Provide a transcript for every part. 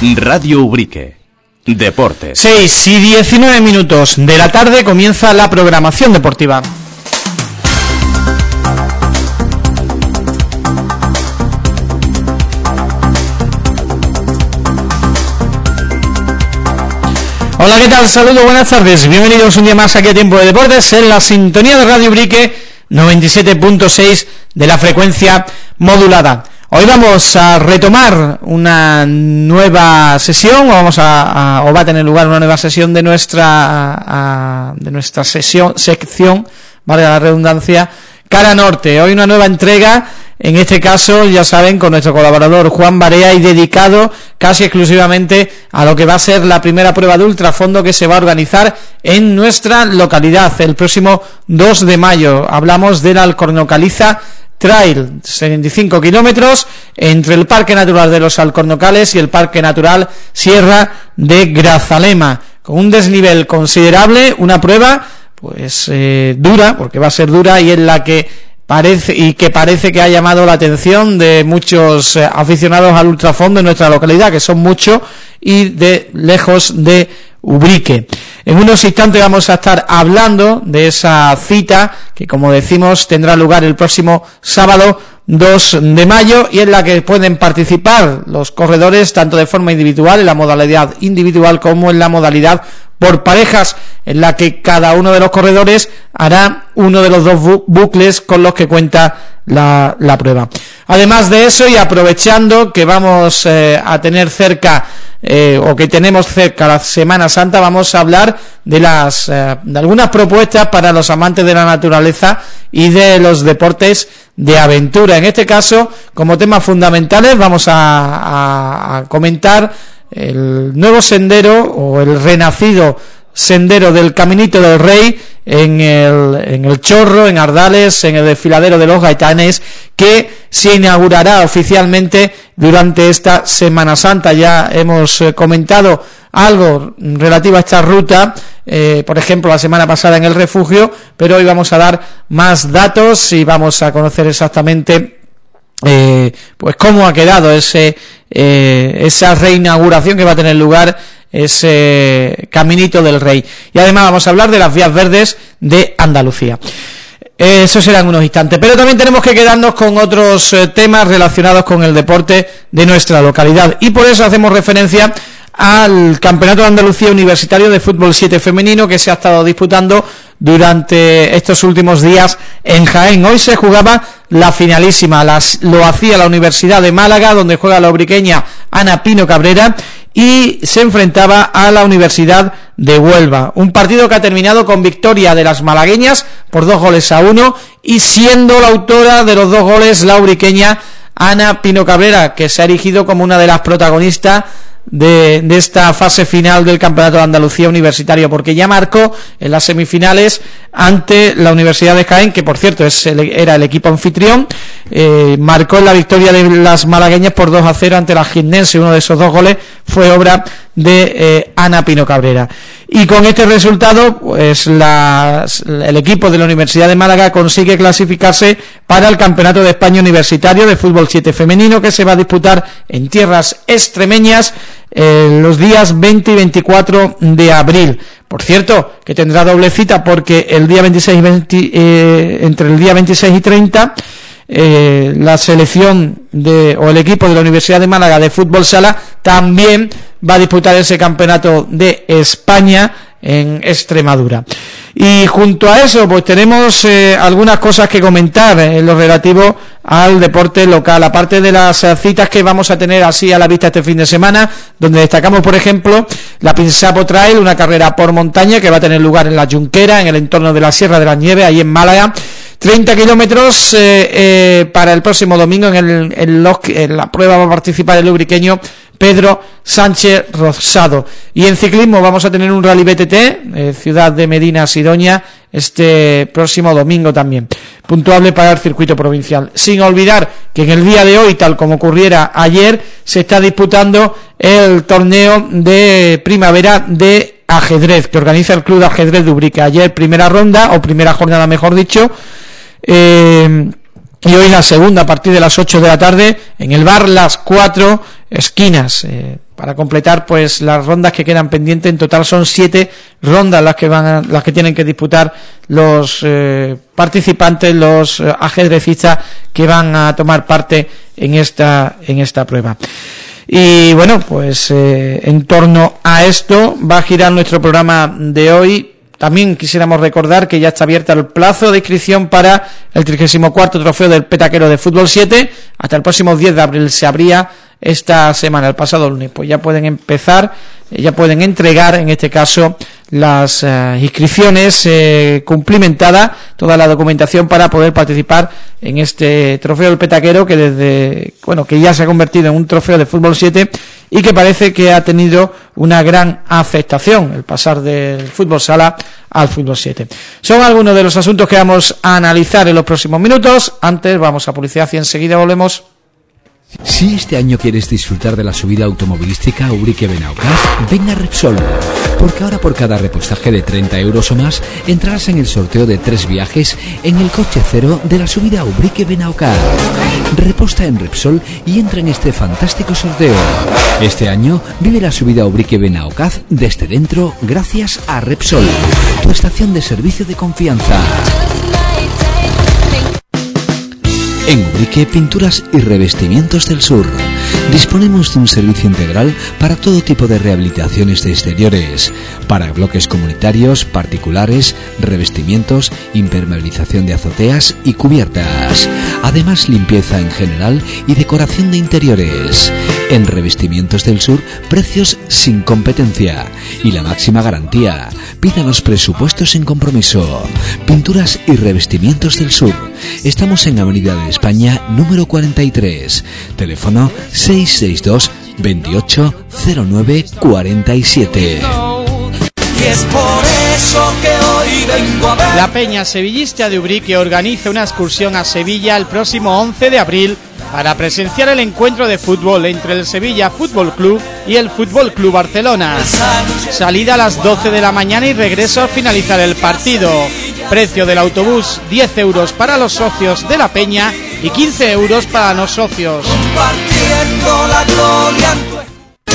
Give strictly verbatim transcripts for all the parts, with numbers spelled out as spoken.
Radio Ubrique. Deportes. seis y diecinueve minutos de la tarde comienza la programación deportiva. Hola, ¿qué tal? Saludos, buenas tardes. Bienvenidos un día más aquí a Tiempo de Deportes en la sintonía de Radio Ubrique noventa y siete punto seis de la frecuencia modulada. Hoy vamos a retomar una nueva sesión, o vamos a, a o va a tener lugar una nueva sesión de nuestra a, de nuestra sesión sección, valga la redundancia, Cara Norte. Hoy una nueva entrega, en este caso, ya saben, con nuestro colaborador Juan Barea, y dedicado casi exclusivamente a lo que va a ser la primera prueba de ultrafondo que se va a organizar en nuestra localidad el próximo dos de mayo. Hablamos de la Alcornocaliza Trail, setenta y cinco kilómetros entre el Parque Natural de los Alcornocales y el Parque Natural Sierra de Grazalema, con un desnivel considerable, una prueba pues eh, dura, porque va a ser dura, y en la que parece y que parece que ha llamado la atención de muchos eh, aficionados al ultrafondo en nuestra localidad, que son muchos y de lejos de Ubrique. En unos instantes vamos a estar hablando de esa cita que, como decimos, tendrá lugar el próximo sábado dos de mayo, y en la que pueden participar los corredores tanto de forma individual, en la modalidad individual, como en la modalidad por parejas, en la que cada uno de los corredores hará uno de los dos bu- bucles con los que cuenta la, la prueba. Además de eso, y aprovechando que vamos eh, a tener cerca eh, o que tenemos cerca la Semana Santa, vamos a hablar de las eh, de algunas propuestas para los amantes de la naturaleza y de los deportes de aventura. En este caso, como temas fundamentales, vamos a, a, a comentar el nuevo sendero o el renacido sendero del Caminito del Rey en el, en el Chorro, en Ardales, en el desfiladero de los Gaitanes, que se inaugurará oficialmente durante esta Semana Santa. Ya hemos eh, comentado algo relativo a esta ruta, eh, por ejemplo la semana pasada en el refugio, pero hoy vamos a dar más datos y vamos a conocer exactamente eh, pues cómo ha quedado ese eh, esa reinauguración que va a tener lugar, ese Caminito del Rey. Y además vamos a hablar de las vías verdes de Andalucía. Eso será en unos instantes, pero también tenemos que quedarnos con otros eh, temas relacionados con el deporte de nuestra localidad, y por eso hacemos referencia al Campeonato de Andalucía Universitario de Fútbol siete femenino, que se ha estado disputando durante estos últimos días en Jaén. Hoy se jugaba la finalísima, las, lo hacía la Universidad de Málaga, donde juega la ubriqueña Ana Pino Cabrera, y se enfrentaba a la Universidad de Huelva. Un partido que ha terminado con victoria de las malagueñas por dos goles a uno, y siendo la autora de los dos goles la ubriqueña Ana Pino Cabrera, que se ha erigido como una de las protagonistas de, de esta fase final del Campeonato de Andalucía Universitario, porque ya marcó en las semifinales ante la Universidad de Jaén, que por cierto es el, era el equipo anfitrión, eh, marcó en la victoria de las malagueñas por dos a cero ante la Gimnense. Uno de esos dos goles fue obra de eh, Ana Pino Cabrera, y con este resultado pues la, el equipo de la Universidad de Málaga consigue clasificarse para el Campeonato de España Universitario de Fútbol siete femenino, que se va a disputar en tierras extremeñas eh, los días veinte y veinticuatro de abril. Por cierto, que tendrá doble cita, porque el día veintiséis y veinte, eh, entre el día veintiséis y treinta eh, la selección de o el equipo de la Universidad de Málaga de fútbol sala también va a disputar ese campeonato de España en Extremadura. Y junto a eso pues tenemos eh, algunas cosas que comentar en lo relativo al deporte local, aparte de las eh, citas que vamos a tener así a la vista este fin de semana, donde destacamos por ejemplo la Pinsapo Trail, una carrera por montaña que va a tener lugar en la Junquera, en el entorno de la Sierra de las Nieves, ahí en Málaga. treinta kilómetros eh, eh, para el próximo domingo. En, el, en, los, en la prueba va a participar el ubriqueño Pedro Sánchez Rosado. Y en ciclismo vamos a tener un Rally B T T, eh, Ciudad de Medina Sidoña, este próximo domingo también, puntuable para el circuito provincial. Sin olvidar que en el día de hoy, tal como ocurriera ayer, se está disputando el torneo de primavera de ajedrez que organiza el Club de Ajedrez de Ubrique. Ayer primera ronda, o primera jornada mejor dicho, eh, y hoy la segunda a partir de las ocho de la tarde en el bar Las Cuatro Esquinas, eh, para completar pues las rondas que quedan pendientes. En total son siete rondas las que van a, las que tienen que disputar los eh, participantes, los eh, ajedrecistas que van a tomar parte en esta en esta prueba. Y bueno, pues eh, en torno a esto va a girar nuestro programa de hoy. También quisiéramos recordar que ya está abierta el plazo de inscripción para el trigésimo cuarto trofeo del Petaquero de Fútbol siete. Hasta el próximo diez de abril se abría esta semana, el pasado lunes. Pues ya pueden empezar, ya pueden entregar, en este caso, las uh, inscripciones eh, cumplimentadas, toda la documentación para poder participar en este trofeo del Petaquero, que desde, bueno, que ya se ha convertido en un trofeo de Fútbol siete y que parece que ha tenido una gran aceptación el pasar del fútbol sala al fútbol siete. Son algunos de los asuntos que vamos a analizar en los próximos minutos. Antes vamos a publicidad y enseguida volvemos. Si este año quieres disfrutar de la subida automovilística Ubrique-Benaocaz, ven a Repsol, porque ahora por cada repostaje de treinta euros o más entrarás en el sorteo de tres viajes en el coche cero de la subida Ubrique-Benaocaz. Reposta en Repsol y entra en este fantástico sorteo. Este año vive la subida Ubrique-Benaocaz desde dentro gracias a Repsol, tu estación de servicio de confianza. En Ubrique Pinturas y Revestimientos del Sur disponemos de un servicio integral para todo tipo de rehabilitaciones de exteriores, para bloques comunitarios, particulares, revestimientos, impermeabilización de azoteas y cubiertas. Además, limpieza en general y decoración de interiores. En Revestimientos del Sur, precios sin competencia y la máxima garantía. Pídanos presupuestos sin compromiso. Pinturas y Revestimientos del Sur. Estamos en Avenida de España número cuarenta y tres. Teléfono seis seis dos, veintiocho, cero nueve, cuarenta y siete. Y es por eso que hoy vengo a ver. La Peña Sevillista de Ubrique organiza una excursión a Sevilla el próximo once de abril para presenciar el encuentro de fútbol entre el Sevilla Fútbol Club y el Fútbol Club Barcelona. Salida a las doce de la mañana y regreso al finalizar el partido. Precio del autobús diez euros para los socios de la Peña y quince euros para los socios. Compartiendo la gloria en tu...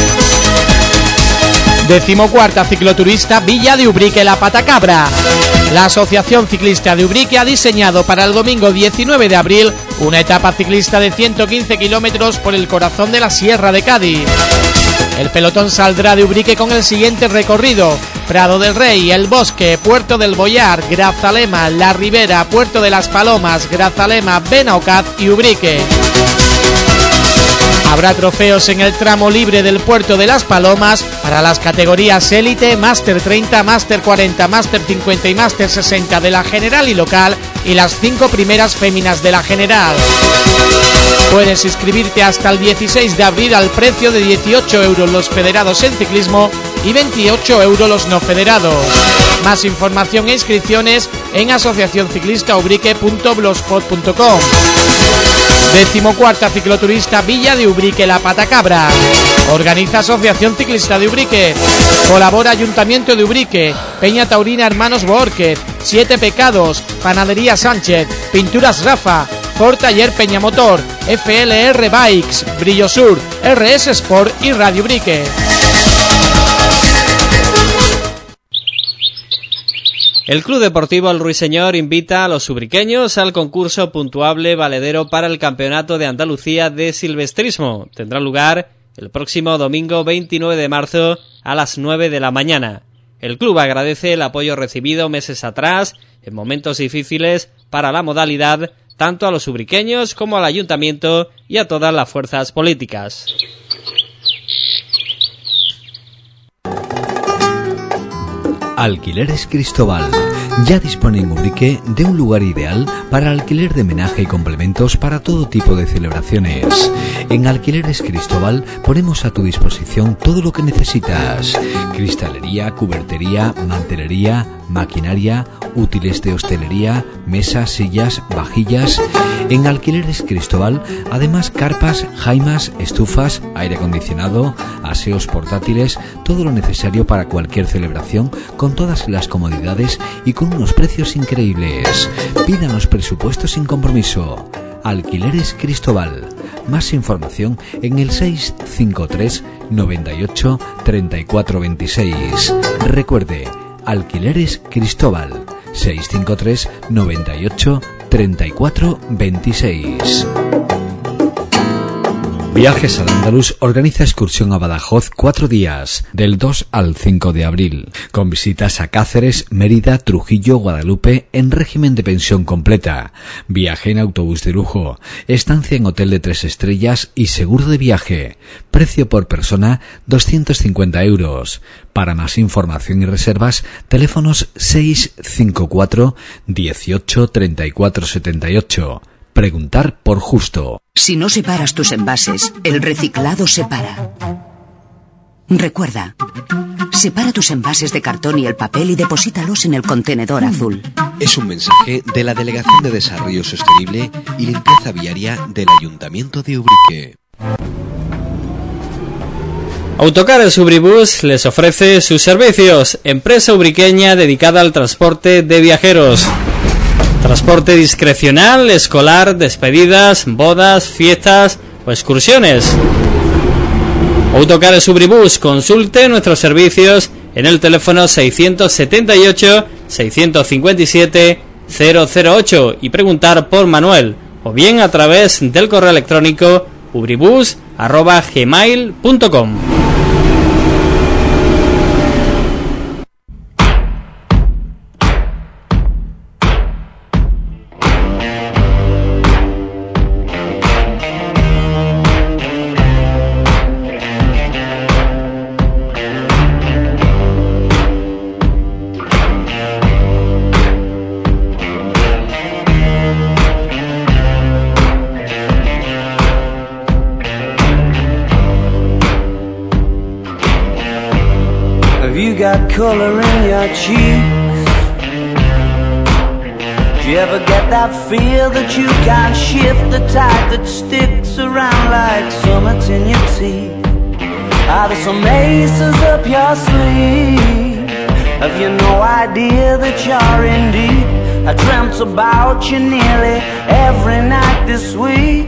Decimocuarta cicloturista Villa de Ubrique La Patacabra. La Asociación Ciclista de Ubrique ha diseñado para el domingo diecinueve de abril una etapa ciclista de ciento quince kilómetros por el corazón de la Sierra de Cádiz. El pelotón saldrá de Ubrique con el siguiente recorrido: Prado del Rey, El Bosque, Puerto del Boyar, Grazalema, La Ribera, Puerto de las Palomas, Grazalema, Benaocaz y Ubrique. Habrá trofeos en el tramo libre del Puerto de las Palomas para las categorías Élite, Máster treinta, Máster cuarenta, Máster cincuenta y Máster sesenta de la general y local y las cinco primeras féminas de la general. Puedes inscribirte hasta el dieciséis de abril al precio de dieciocho euros los federados en ciclismo y veintiocho euros los no federados. Más información e inscripciones en asociación ciclista ubrique punto blogspot punto com. Decimocuarta cicloturista Villa de Ubrique La Patacabra. Organiza Asociación Ciclista de Ubrique. Colabora Ayuntamiento de Ubrique, Peña Taurina Hermanos Boórquez, Siete Pecados, Panadería Sánchez, Pinturas Rafa, Ford Taller Peñamotor, F L R Bikes, Brillo Sur, R S Sport y Radio Ubrique. El Club Deportivo El Ruiseñor invita a los ubriqueños al concurso puntuable valedero para el Campeonato de Andalucía de Silvestrismo. Tendrá lugar el próximo domingo veintinueve de marzo a las nueve de la mañana. El club agradece el apoyo recibido meses atrás, en momentos difíciles para la modalidad, tanto a los ubriqueños como al ayuntamiento y a todas las fuerzas políticas. Alquileres Cristóbal. Ya dispone en Ubrique de un lugar ideal para alquiler de menaje y complementos para todo tipo de celebraciones. En Alquileres Cristóbal ponemos a tu disposición todo lo que necesitas: cristalería, cubertería, mantelería, maquinaria, útiles de hostelería, mesas, sillas, vajillas. En Alquileres Cristóbal, además, carpas, jaimas, estufas, aire acondicionado, aseos portátiles, todo lo necesario para cualquier celebración, con todas las comodidades y con unos precios increíbles. Pídanos presupuestos sin compromiso. Alquileres Cristóbal. Más información en el seis cinco tres, noventa y ocho, treinta y cuatro veintiséis. Recuerde, Alquileres Cristóbal, seiscientos cincuenta y tres, noventa y ocho, treinta y cuatro veintiséis. Viajes al Andaluz organiza excursión a Badajoz cuatro días, del dos al cinco de abril, con visitas a Cáceres, Mérida, Trujillo, Guadalupe, en régimen de pensión completa, viaje en autobús de lujo, estancia en hotel de tres estrellas y seguro de viaje. Precio por persona doscientos cincuenta euros. Para más información y reservas, teléfonos seis cinco cuatro, dieciocho, treinta y cuatro setenta y ocho. Preguntar por Justo. Si no separas tus envases, el reciclado se para. Recuerda, separa tus envases de cartón y el papel y deposítalos en el contenedor azul. Es un mensaje de la Delegación de Desarrollo Sostenible y Limpieza Viaria del Ayuntamiento de Ubrique. Autocares Ubribus les ofrece sus servicios, empresa ubriqueña dedicada al transporte de viajeros. Transporte discrecional, escolar, despedidas, bodas, fiestas o excursiones. Autocares Ubribus, consulte nuestros servicios en el teléfono seiscientos setenta y ocho, seiscientos cincuenta y siete, cero cero ocho y preguntar por Manuel, o bien a través del correo electrónico ubribus arroba gmail punto com. Color in your cheeks. Do you ever get that feel that you can't shift, the tide that sticks around like summits in your teeth? Are there some aces up your sleeve? Have you no idea that you're in deep? I dreamt about you nearly every night this week.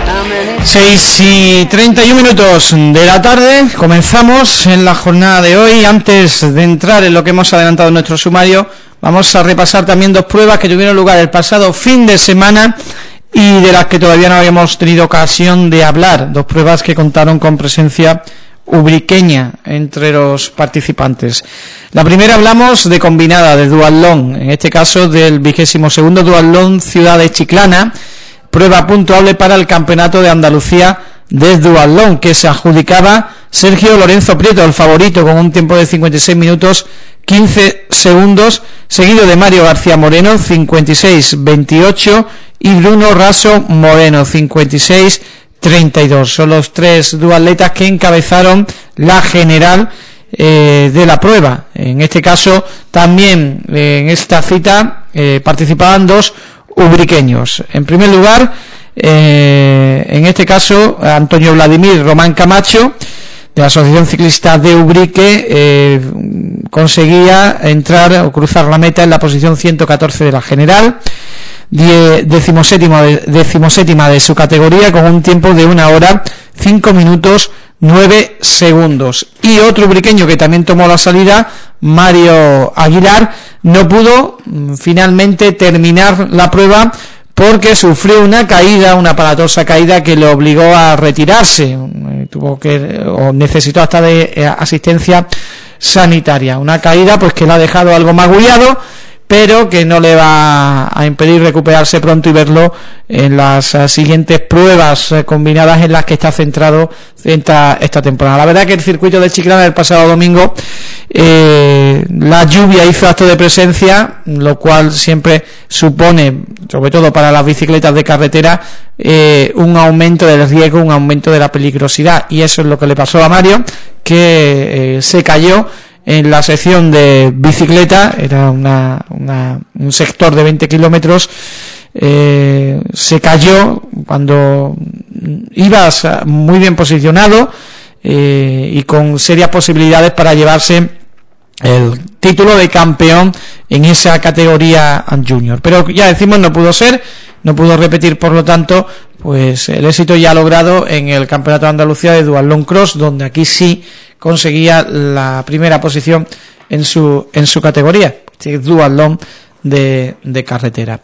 seis y treinta y uno minutos de la tarde, comenzamos en la jornada de hoy. Antes de entrar en lo que hemos adelantado en nuestro sumario, vamos a repasar también dos pruebas que tuvieron lugar el pasado fin de semana y de las que todavía no habíamos tenido ocasión de hablar, dos pruebas que contaron con presencia ubriqueña entre los participantes. La primera hablamos de combinada, de duatlón, en este caso del vigésimo segundo duatlón Ciudad de Chiclana, prueba puntuable para el Campeonato de Andalucía de duatlón, que se adjudicaba Sergio Lorenzo Prieto, el favorito, con un tiempo de cincuenta y seis minutos quince segundos, seguido de Mario García Moreno, cincuenta y seis veintiocho, y Bruno Raso Moreno, cincuenta y seis treinta y dos. Son los tres duatletas que encabezaron la general eh, de la prueba. En este caso, también eh, en esta cita eh, participaban dos ubriqueños. En primer lugar, eh, en este caso, Antonio Vladimir Román Camacho, de la Asociación Ciclista de Ubrique, eh, conseguía entrar o cruzar la meta en la posición ciento catorce de la general, decimoséptima de, decimoséptima de su categoría, con un tiempo de una hora, cinco minutos, nueve segundos. Y otro ubriqueño que también tomó la salida, Mario Aguilar, no pudo finalmente terminar la prueba porque sufrió una caída, una aparatosa caída que le obligó a retirarse, tuvo que o necesitó hasta de asistencia sanitaria, una caída pues que le ha dejado algo magullado, pero que no le va a impedir recuperarse pronto y verlo en las siguientes pruebas combinadas en las que está centrado esta, esta temporada. La verdad que el circuito de Chiclana el pasado domingo, eh, la lluvia hizo acto de presencia, lo cual siempre supone, sobre todo para las bicicletas de carretera, eh, un aumento del riesgo, un aumento de la peligrosidad, y eso es lo que le pasó a Mario, que eh, se cayó en la sección de bicicleta. Era una, una, un sector de veinte kilómetros, eh, se cayó cuando ibas muy bien posicionado eh, y con serias posibilidades para llevarse el título de campeón en esa categoría junior, pero ya decimos, no pudo ser, no pudo repetir, por lo tanto, pues el éxito ya logrado en el Campeonato de Andalucía de Duatlón Cross, donde aquí sí conseguía la primera posición en su en su categoría, duatlón de, de carretera.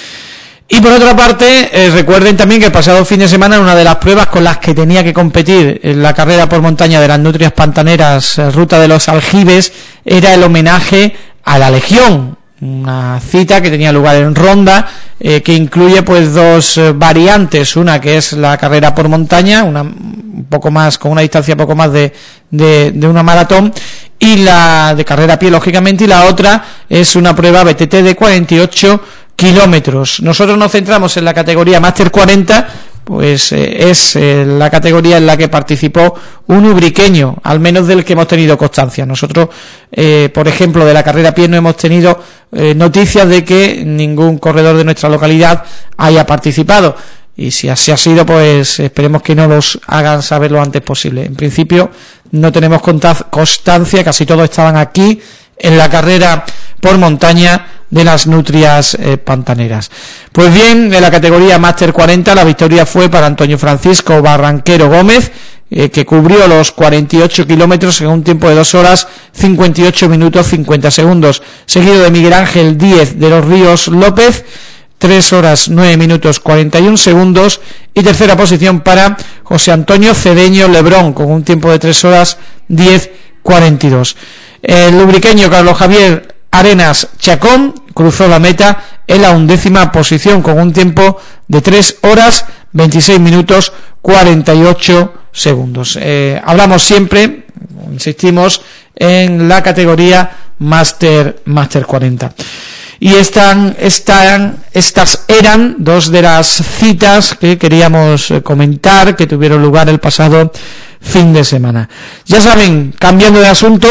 Y por otra parte, eh, recuerden también que el pasado fin de semana una de las pruebas con las que tenía que competir en la carrera por montaña de las Nutrias Pantaneras, eh, Ruta de los Aljibes, era el homenaje a la Legión, una cita que tenía lugar en Ronda, eh, que incluye pues dos eh, variantes, una que es la carrera por montaña, una un poco más, con una distancia poco más de, de, de una maratón, y la de carrera a pie, lógicamente, y la otra es una prueba B T T de cuarenta y ocho kilómetros. Nosotros nos centramos en la categoría Máster cuarenta, pues eh, es eh, la categoría en la que participó un ubriqueño, al menos del que hemos tenido constancia. Nosotros, eh, por ejemplo, de la carrera a pie no hemos tenido eh, noticias de que ningún corredor de nuestra localidad haya participado, y si así ha sido, pues esperemos que no los hagan saber lo antes posible. En principio no tenemos constancia, casi todos estaban aquí en la carrera por montaña de las Nutrias eh, Pantaneras. Pues bien, en la categoría Máster cuarenta la victoria fue para Antonio Francisco Barranquero Gómez, eh, que cubrió los cuarenta y ocho kilómetros en un tiempo de dos horas cincuenta y ocho minutos cincuenta segundos, seguido de Miguel Ángel Díez de los Ríos López, tres horas nueve minutos cuarenta y un segundos, y tercera posición para José Antonio Cedeño Lebrón con un tiempo de tres horas diez cuarenta y dos. El lubriqueño Carlos Javier Arenas Chacón cruzó la meta en la undécima posición con un tiempo de tres horas veintiséis minutos cuarenta y ocho segundos. Eh, hablamos siempre, insistimos, en la categoría Máster Máster cuarenta. Y están, están, estas eran dos de las citas que queríamos comentar, que tuvieron lugar el pasado fin de semana. Ya saben, cambiando de asunto,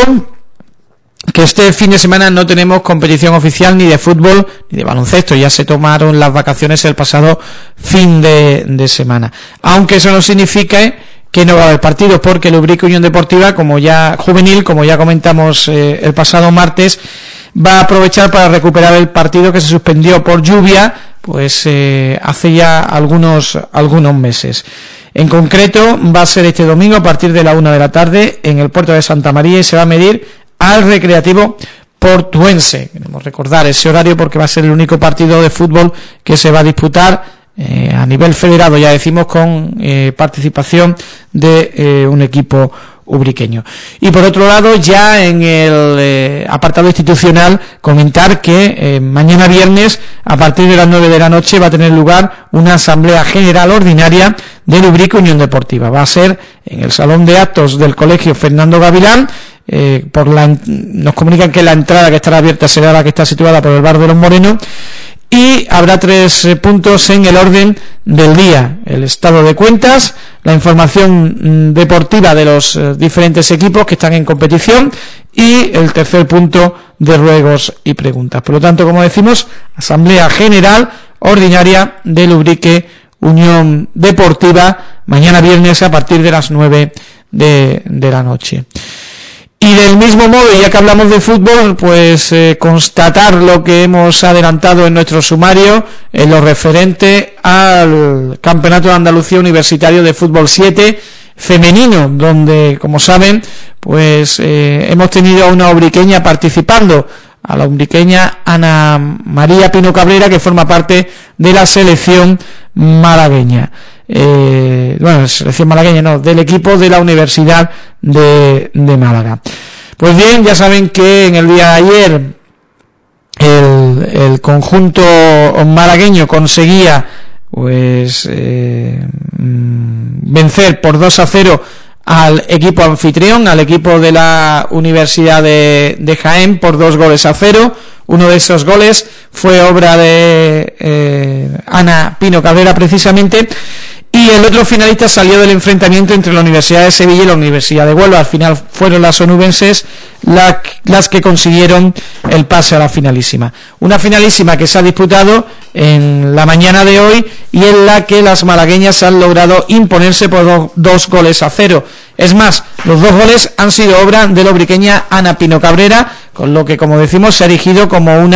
que este fin de semana no tenemos competición oficial ni de fútbol ni de baloncesto. Ya se tomaron las vacaciones el pasado fin de, de semana. Aunque eso no significa que no va a haber partidos, porque el Ubrique Unión Deportiva, como ya juvenil, como ya comentamos eh, el pasado martes, va a aprovechar para recuperar el partido que se suspendió por lluvia, pues eh, hace ya algunos algunos meses. En concreto, va a ser este domingo a partir de la una de la tarde en el puerto de Santa María, y se va a medir al Recreativo Portuense. Queremos recordar ese horario porque va a ser el único partido de fútbol que se va a disputar eh, a nivel federado, ya decimos, con eh, participación de eh, un equipo ubriqueño. Y por otro lado, ya en el eh, apartado institucional, comentar que eh, mañana viernes a partir de las nueve de la noche va a tener lugar una asamblea general ordinaria del Ubrique Unión Deportiva. Va a ser en el salón de actos del Colegio Fernando Gavilán. Eh, por la, nos comunican que la entrada que estará abierta será la que está situada por el Bar de los Morenos, y habrá tres eh, puntos en el orden del día: el estado de cuentas, la información mm, deportiva de los eh, diferentes equipos que están en competición, y el tercer punto de ruegos y preguntas. Por lo tanto, como decimos, asamblea general ordinaria del Ubrique Unión Deportiva mañana viernes a partir de las nueve de, de la noche. Y del mismo modo, ya que hablamos de fútbol, pues eh, constatar lo que hemos adelantado en nuestro sumario en lo referente al Campeonato de Andalucía Universitario de Fútbol siete femenino, donde, como saben, pues eh, hemos tenido a una ubriqueña participando, a la ubriqueña Ana María Pino Cabrera, que forma parte de la selección malagueña. Eh, bueno, selección malagueña no, del equipo de la Universidad de, de Málaga. Pues bien, ya saben que en el día de ayer el, el conjunto malagueño conseguía pues eh, vencer por dos a cero al equipo anfitrión, al equipo de la Universidad de, de Jaén, por dos goles a cero. Uno de esos goles fue obra de eh, Ana Pino Cabrera, precisamente, y el otro finalista salió del enfrentamiento entre la Universidad de Sevilla y la Universidad de Huelva. Al final fueron las onubenses la, las que consiguieron el pase a la finalísima. Una finalísima que se ha disputado en la mañana de hoy y en la que las malagueñas han logrado imponerse por do, dos goles a cero. Es más, los dos goles han sido obra de la ubriqueña Ana Pino Cabrera, con lo que, como decimos, se ha erigido como una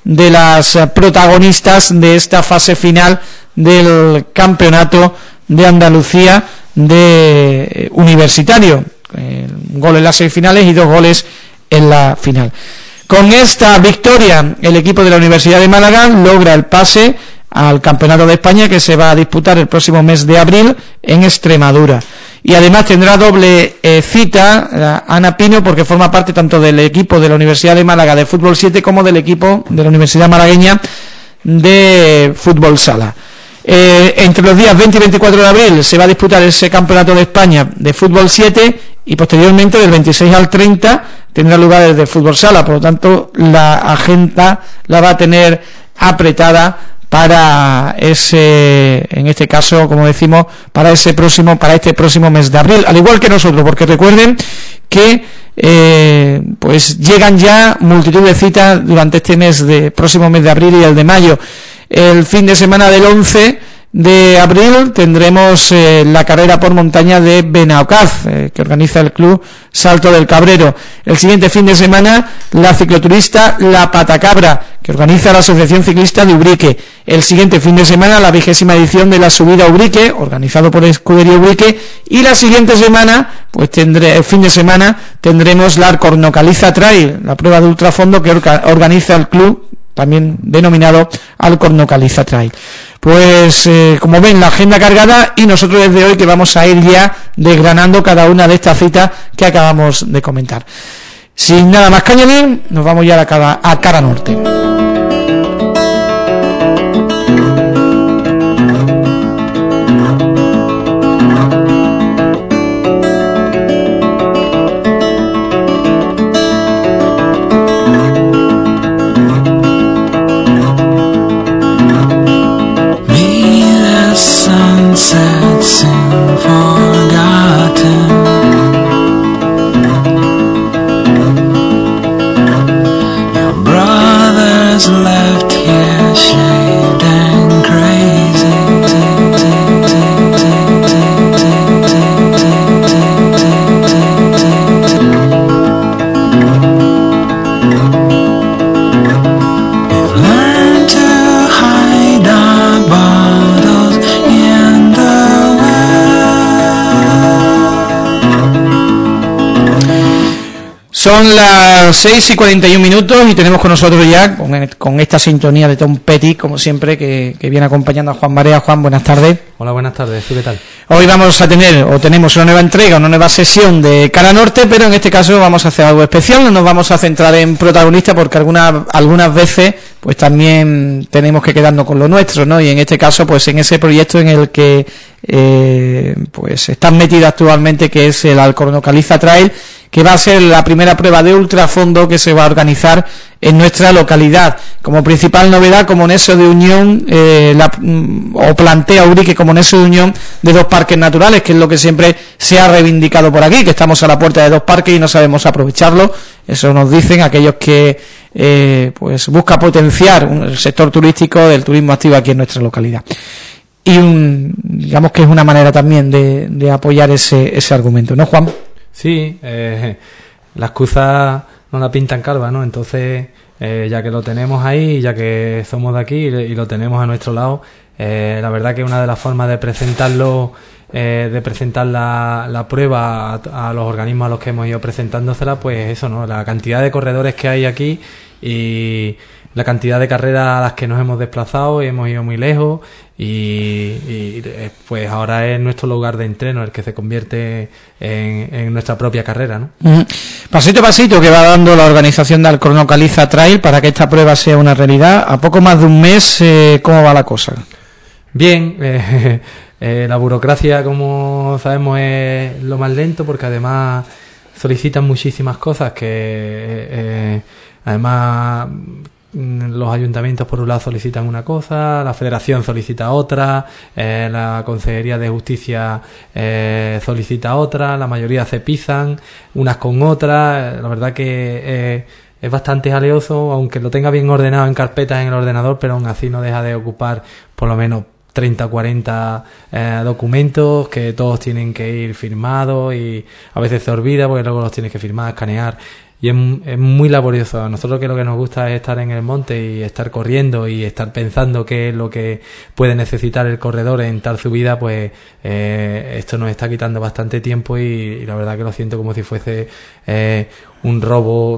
de las protagonistas de esta fase final del campeonato de Andalucía de universitario. Eh, un gol en las semifinales y dos goles en la final. Con esta victoria, el equipo de la Universidad de Málaga logra el pase al Campeonato de España, que se va a disputar el próximo mes de abril en Extremadura. Y además tendrá doble eh, cita Ana Pino, porque forma parte tanto del equipo de la Universidad de Málaga de Fútbol siete como del equipo de la Universidad Malagueña de Fútbol Sala. Eh, entre los días veinte y veinticuatro de abril se va a disputar ese Campeonato de España de Fútbol siete y posteriormente del veintiséis al treinta tendrá lugar el de Fútbol Sala. Por lo tanto, la agenda la va a tener apretada para ese, en este caso, como decimos, para ese próximo, para este próximo mes de abril, al igual que nosotros, porque recuerden que eh, pues llegan ya multitud de citas durante este mes de próximo mes de abril y el de mayo. El fin de semana del once de abril tendremos eh, la carrera por montaña de Benaocaz, eh, que organiza el club Salto del Cabrero. El siguiente fin de semana, la cicloturista La Patacabra, que organiza la Asociación Ciclista de Ubrique. El siguiente fin de semana, la vigésima edición de la Subida a Ubrique, organizado por Escudería Ubrique. Y la siguiente semana, pues tendré, el fin de semana, tendremos la Alcornocaliza Trail, la prueba de ultrafondo que orga, organiza el club, también denominado Alcornocaliza Trail. Pues eh, como ven, la agenda cargada, y nosotros desde hoy que vamos a ir ya desgranando cada una de estas citas que acabamos de comentar. Sin nada más que añadir, nos vamos ya a cara, a cara norte. Son las seis y cuarenta y un minutos y tenemos con nosotros ya, con, con esta sintonía de Tom Petty, como siempre, que, que viene acompañando a Juan Marea. Juan, buenas tardes. Hola, buenas tardes. ¿Tú qué tal? Hoy vamos a tener, o tenemos una nueva entrega, una nueva sesión de Cara Norte, pero en este caso vamos a hacer algo especial. No nos vamos a centrar en protagonistas porque algunas, algunas veces pues también tenemos que quedarnos con lo nuestro, ¿no? Y en este caso, pues en ese proyecto en el que eh, pues están metidas actualmente, que es el Alcornocaliza Trail, que va a ser la primera prueba de ultrafondo que se va a organizar en nuestra localidad. Como principal novedad, como nexo de unión, eh, la, o plantea Ubrique como nexo de unión de dos parques naturales, que es lo que siempre se ha reivindicado por aquí, que estamos a la puerta de dos parques y no sabemos aprovecharlo. Eso nos dicen aquellos que eh, pues busca potenciar un, el sector turístico del turismo activo aquí en nuestra localidad. Y un, digamos que es una manera también de, de apoyar ese, ese argumento, ¿no, Juan? Sí, eh, la excusa no la pintan calva, ¿no? Entonces, eh, ya que lo tenemos ahí, ya que somos de aquí y lo tenemos a nuestro lado, eh, la verdad que una de las formas de presentarlo, eh, de presentar la, la prueba a, a los organismos a los que hemos ido presentándosela, pues eso, ¿no? La cantidad de corredores que hay aquí y la cantidad de carreras a las que nos hemos desplazado y hemos ido muy lejos y, y pues ahora es nuestro lugar de entreno el que se convierte en, en nuestra propia carrera, ¿no? Uh-huh. Pasito a pasito que va dando la organización de Alcornocaliza Trail para que esta prueba sea una realidad. A poco más de un mes, eh, ¿cómo va la cosa? Bien, eh, eh, la burocracia, como sabemos, es lo más lento porque además solicitan muchísimas cosas que eh, además los ayuntamientos por un lado solicitan una cosa, la federación solicita otra, eh, la Consejería de Justicia eh, solicita otra, la mayoría se pisan unas con otras. La verdad que eh, es bastante jalioso, aunque lo tenga bien ordenado en carpetas en el ordenador, pero aún así no deja de ocupar por lo menos treinta o cuarenta eh, documentos que todos tienen que ir firmados y a veces se olvida porque luego los tienes que firmar, escanear. y es, es muy laborioso. A nosotros que lo que nos gusta es estar en el monte y estar corriendo y estar pensando qué es lo que puede necesitar el corredor en tal subida, pues eh, esto nos está quitando bastante tiempo y, y la verdad que lo siento como si fuese eh, un robo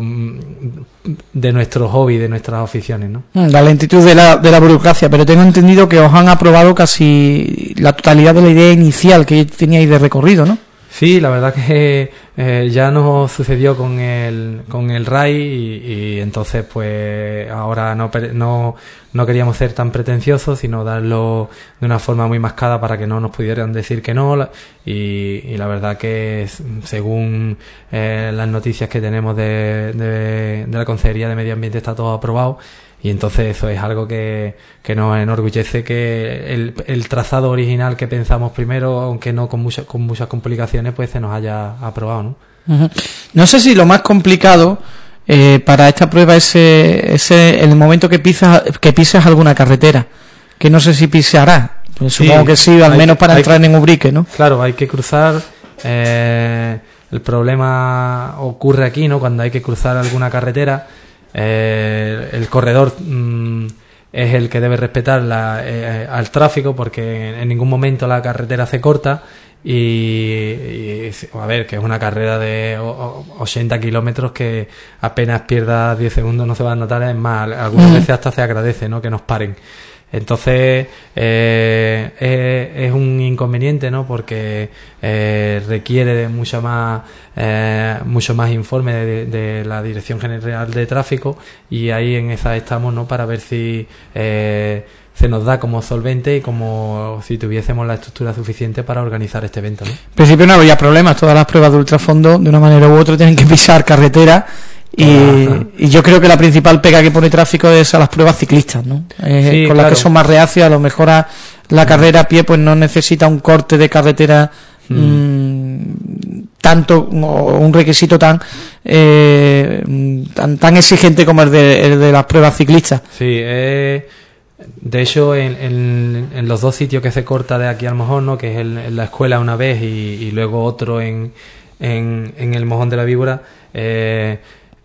de nuestro hobby, de nuestras aficiones, ¿no? La lentitud de la, de la burocracia, pero tengo entendido que os han aprobado casi la totalidad de la idea inicial que teníais de recorrido, ¿no? Sí, la verdad que eh, ya nos sucedió con el con el R A I y, y entonces pues ahora no, no no queríamos ser tan pretenciosos, sino darlo de una forma muy mascada para que no nos pudieran decir que no, y, y la verdad que según eh, las noticias que tenemos de, de, de la Consejería de Medio Ambiente está todo aprobado. Y entonces eso es algo que, que nos enorgullece, que el, el trazado original que pensamos primero, aunque no con muchas con muchas complicaciones, pues se nos haya aprobado, ¿no? Uh-huh. No sé si lo más complicado eh, para esta prueba es ese, el momento que pisas que pisas alguna carretera, que no sé si pisará, pues sí, supongo que sí, al hay, menos para entrar en Ubrique, ¿no? Claro, hay que cruzar. Eh, el problema ocurre aquí, ¿no? Cuando hay que cruzar alguna carretera. Eh, el corredor mmm, es el que debe respetar la, eh, al tráfico, porque en ningún momento la carretera se corta y, y a ver, que es una carrera de ochenta kilómetros que apenas pierda diez segundos no se va a notar, es más, algunas veces hasta se agradece, ¿no?, que nos paren. Entonces eh, es, es un inconveniente, ¿no?, porque eh, requiere de mucha más eh, mucho más informe de, de la Dirección General de Tráfico, y ahí en esa estamos, ¿no?, para ver si eh, se nos da como solvente y como si tuviésemos la estructura suficiente para organizar este evento, ¿no? En principio no había problemas, todas las pruebas de ultrafondo de una manera u otra tienen que pisar carretera. Y, y yo creo que la principal pega que pone tráfico es a las pruebas ciclistas, ¿no? Eh, sí, con las claro. que son más reacias, a lo mejor a la carrera a pie pues no necesita un corte de carretera mm. Mmm, tanto, o un requisito tan, eh, tan tan exigente como el de, el de las pruebas ciclistas. Sí, eh, de hecho en, en, en los dos sitios que se corta de aquí al Mojón, ¿no?, que es el, en la escuela una vez y, y luego otro en, en, en el Mojón de la Víbora, eh,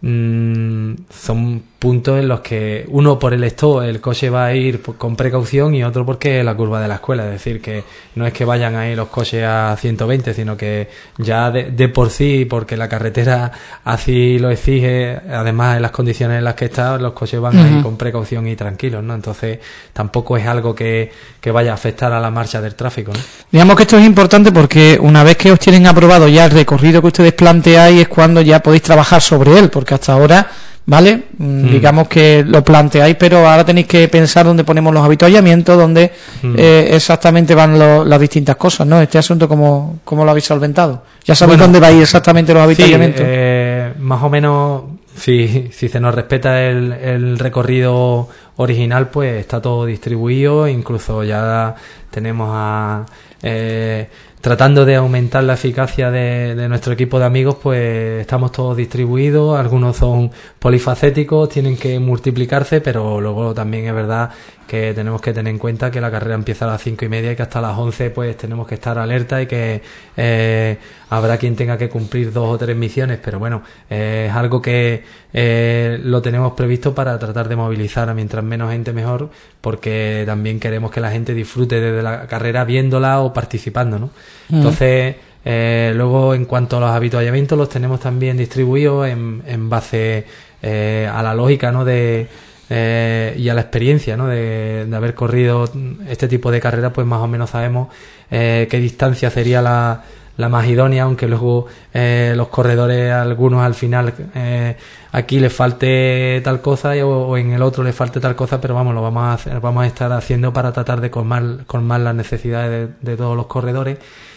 Mm, son puntos en los que uno por el stop el coche va a ir con precaución y otro porque la curva de la escuela, es decir, que no es que vayan ahí los coches a ciento veinte, sino que ya de, de por sí, porque la carretera así lo exige, además en las condiciones en las que está, los coches van uh-huh. ahí con precaución y tranquilos, ¿no? Entonces tampoco es algo que, que vaya a afectar a la marcha del tráfico, ¿no? Digamos que esto es importante porque una vez que os tienen aprobado ya el recorrido que ustedes planteáis es cuando ya podéis trabajar sobre él, porque hasta ahora, ¿vale? Mm. Digamos que lo planteáis, pero ahora tenéis que pensar dónde ponemos los avituallamientos, dónde mm. eh, exactamente van lo, las distintas cosas, ¿no? Este asunto, ¿cómo, cómo lo habéis solventado? ¿Ya sabéis bueno, dónde va a ir exactamente los avituallamientos? Sí, eh, más o menos, si, si se nos respeta el, el recorrido original, pues está todo distribuido, incluso ya tenemos a... Eh, tratando de aumentar la eficacia de, de nuestro equipo de amigos, pues estamos todos distribuidos, algunos son polifacéticos, tienen que multiplicarse, pero luego también es verdad que tenemos que tener en cuenta que la carrera empieza a las cinco y media y que hasta las once pues tenemos que estar alerta y que eh, habrá quien tenga que cumplir dos o tres misiones, pero bueno, eh, es algo que eh, lo tenemos previsto para tratar de movilizar a mientras menos gente mejor, porque también queremos que la gente disfrute desde la carrera viéndola o participando, ¿no? Mm. Entonces, eh, luego en cuanto a los avituallamientos, los tenemos también distribuidos en, en base eh, a la lógica, ¿no?, de Eh, y a la experiencia, ¿no?, de, de haber corrido este tipo de carreras, pues más o menos sabemos eh, qué distancia sería la, la más idónea, aunque luego eh, los corredores, algunos al final eh, aquí les falte tal cosa o, o en el otro les falte tal cosa, pero vamos, lo vamos a hacer, vamos a estar haciendo para tratar de colmar, colmar las necesidades de, de todos los corredores.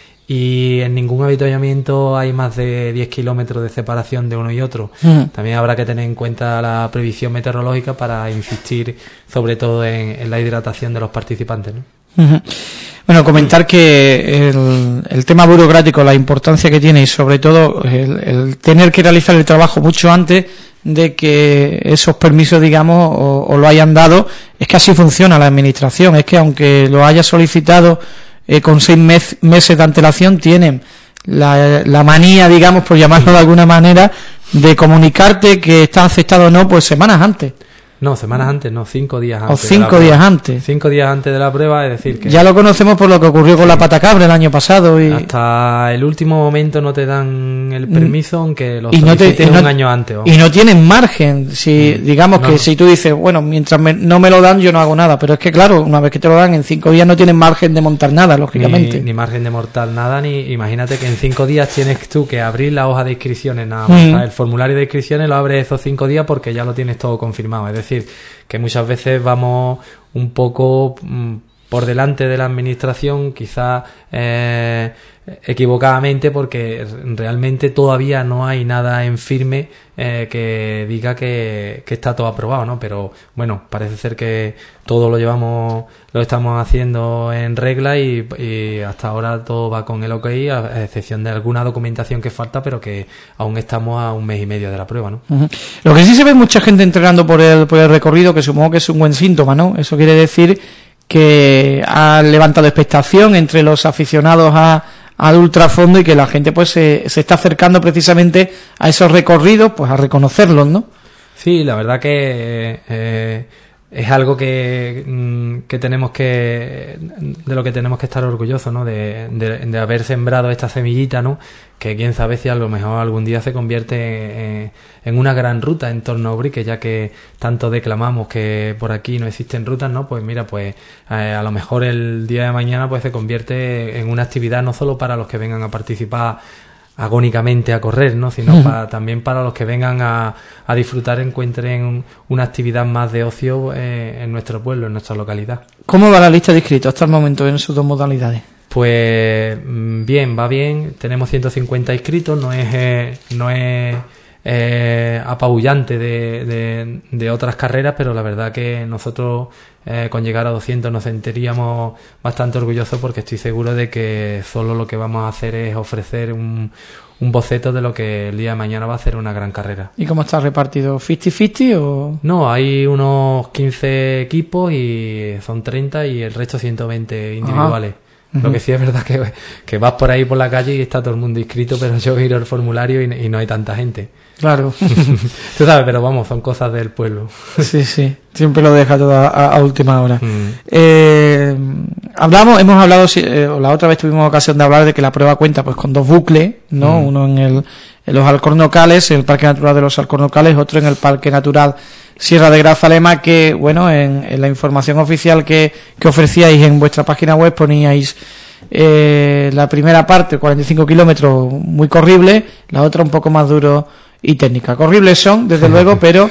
Y en ningún avituallamiento hay más de diez kilómetros de separación de uno y otro. Mm. También habrá que tener en cuenta la previsión meteorológica para insistir sobre todo en, en la hidratación de los participantes, ¿no? Uh-huh. Bueno, comentar que el, el tema burocrático, la importancia que tiene y sobre todo el, el tener que realizar el trabajo mucho antes de que esos permisos, digamos, o, o lo hayan dado, es que así funciona la administración. Es que aunque lo haya solicitado Eh, con seis mes, meses de antelación, tienen la, la manía, digamos, por llamarlo de alguna manera, de comunicarte que está aceptado o no, pues semanas antes. No, semanas antes, no, cinco días antes. O cinco días antes. Cinco días antes de la prueba, es decir que... Ya lo conocemos por lo que ocurrió con sí. la patacabra el año pasado. Y hasta el último momento no te dan el permiso, aunque lo y no te, solicites y no, un año antes. Vamos. Y no tienen margen. Si mm. Digamos no. que si tú dices, bueno, mientras me, no me lo dan, yo no hago nada. Pero es que, claro, una vez que te lo dan, en cinco días no tienes margen de montar nada, lógicamente. Ni, ni margen de montar nada, ni imagínate que en cinco días tienes tú que abrir la hoja de inscripciones nada más. Mm. El formulario de inscripciones lo abres esos cinco días porque ya lo tienes todo confirmado. Es decir, que muchas veces vamos un poco mmm, por delante de la administración, quizás eh, equivocadamente, porque realmente todavía no hay nada en firme eh, que diga que, que está todo aprobado, ¿no? Pero bueno, parece ser que todo lo llevamos, lo estamos haciendo en regla y, y hasta ahora todo va con el ok, a excepción de alguna documentación que falta, pero que aún estamos a un mes y medio de la prueba, ¿no? Uh-huh. Lo que sí se ve mucha gente entregando por el, por el recorrido, que supongo que es un buen síntoma, ¿no? Eso quiere decir que ha levantado expectación entre los aficionados a al ultrafondo y que la gente pues se, se está acercando precisamente a esos recorridos, pues a reconocerlos, ¿no? Sí, la verdad que eh, es algo que, que tenemos que de lo que tenemos que estar orgullosos, ¿no? De, de, de haber sembrado esta semillita, ¿no? Que quién sabe si a lo mejor algún día se convierte en, en una gran ruta en torno a Ubrique, ya que tanto declamamos que por aquí no existen rutas, ¿no? Pues mira, pues eh, a lo mejor el día de mañana pues se convierte en una actividad no solo para los que vengan a participar agónicamente a correr, ¿no? Sino uh-huh. para, también para los que vengan a, a disfrutar, encuentren una actividad más de ocio eh, en nuestro pueblo, en nuestra localidad. ¿Cómo va la lista de inscritos hasta el momento en sus dos modalidades? Pues bien, va bien, tenemos ciento cincuenta inscritos, no es eh, no es eh, apabullante de, de, de otras carreras, pero la verdad que nosotros eh, con llegar a doscientos nos sentiríamos bastante orgullosos, porque estoy seguro de que solo lo que vamos a hacer es ofrecer un, un boceto de lo que el día de mañana va a ser una gran carrera. ¿Y cómo está repartido? ¿cincuenta cincuenta o...? No, hay unos quince equipos y son treinta y el resto ciento veinte individuales. Ajá. Lo que sí es verdad que, que vas por ahí por la calle y está todo el mundo inscrito, pero yo miro el formulario y, y no hay tanta gente. Claro. Tú sabes, pero vamos, son cosas del pueblo. Sí, sí, siempre lo deja todo a, a última hora. Mm. Eh, hablamos, hemos hablado, eh, la otra vez tuvimos ocasión de hablar de que la prueba cuenta pues con dos bucles, ¿no? Mm. Uno en el en los Alcornocales, en el Parque Natural de los Alcornocales, otro en el Parque Natural Sierra de Grazalema, que, bueno, en, en la información oficial que, que ofrecíais en vuestra página web poníais eh, la primera parte, cuarenta y cinco kilómetros, muy corrible, la otra un poco más duro y técnica. Corribles son, desde luego, pero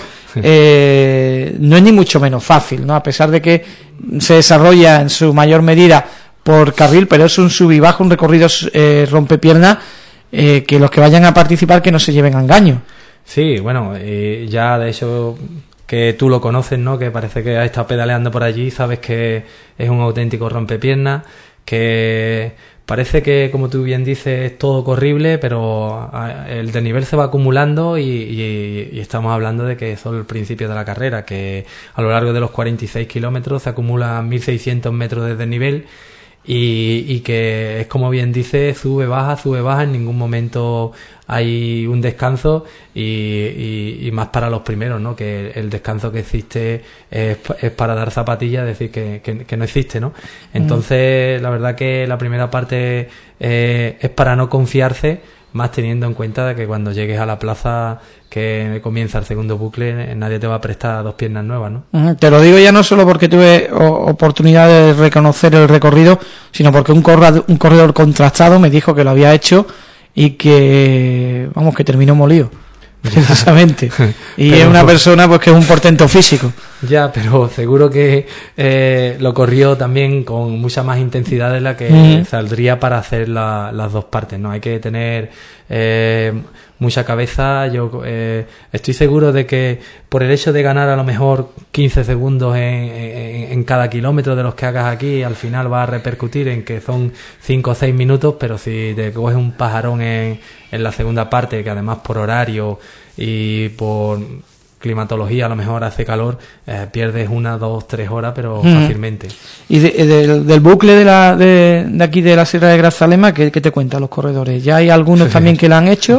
eh, no es ni mucho menos fácil, ¿no? A pesar de que se desarrolla en su mayor medida por carril, pero es un sub y bajo, un recorrido eh, rompepierna, eh, que los que vayan a participar que no se lleven a engaño. Sí, bueno, eh, ya de hecho que tú lo conoces, ¿no? Que parece que has estado pedaleando por allí, sabes que es un auténtico rompepiernas, que parece que, como tú bien dices, es todo corrible, pero el desnivel se va acumulando y, y, y estamos hablando de que es solo el principio de la carrera, que a lo largo de los cuarenta y seis kilómetros se acumulan mil seiscientos metros de desnivel. Y, y que es como bien dice, sube, baja, sube, baja, en ningún momento hay un descanso y, y, y más para los primeros, ¿no? Que el descanso que existe es, es para dar zapatillas, es decir, que, que, que no existe, ¿no? Entonces, la verdad que la primera parte eh, es para no confiarse, más teniendo en cuenta de que cuando llegues a la plaza que comienza el segundo bucle, nadie te va a prestar dos piernas nuevas, ¿no? Te lo digo ya no solo porque tuve oportunidad de reconocer el recorrido, sino porque un corredor, un corredor contrastado me dijo que lo había hecho y que, vamos, que terminó molido, precisamente. Y pero, es una persona pues que es un portento físico. Ya, pero seguro que eh, lo corrió también con mucha más intensidad de la que mm. saldría para hacer la, las dos partes, ¿no? Hay que tener eh, mucha cabeza. Yo eh, estoy seguro de que por el hecho de ganar a lo mejor quince segundos en, en, en cada kilómetro de los que hagas aquí, al final va a repercutir en que son cinco o seis minutos, pero si te coges un pajarón en, en la segunda parte, que además por horario y por climatología a lo mejor hace calor, eh, pierdes una, dos, tres horas, pero mm. fácilmente. Y de, de, del bucle de la de, de aquí de la Sierra de Grazalema, ¿qué, qué te cuentan los corredores? ¿Ya hay algunos también que lo han hecho?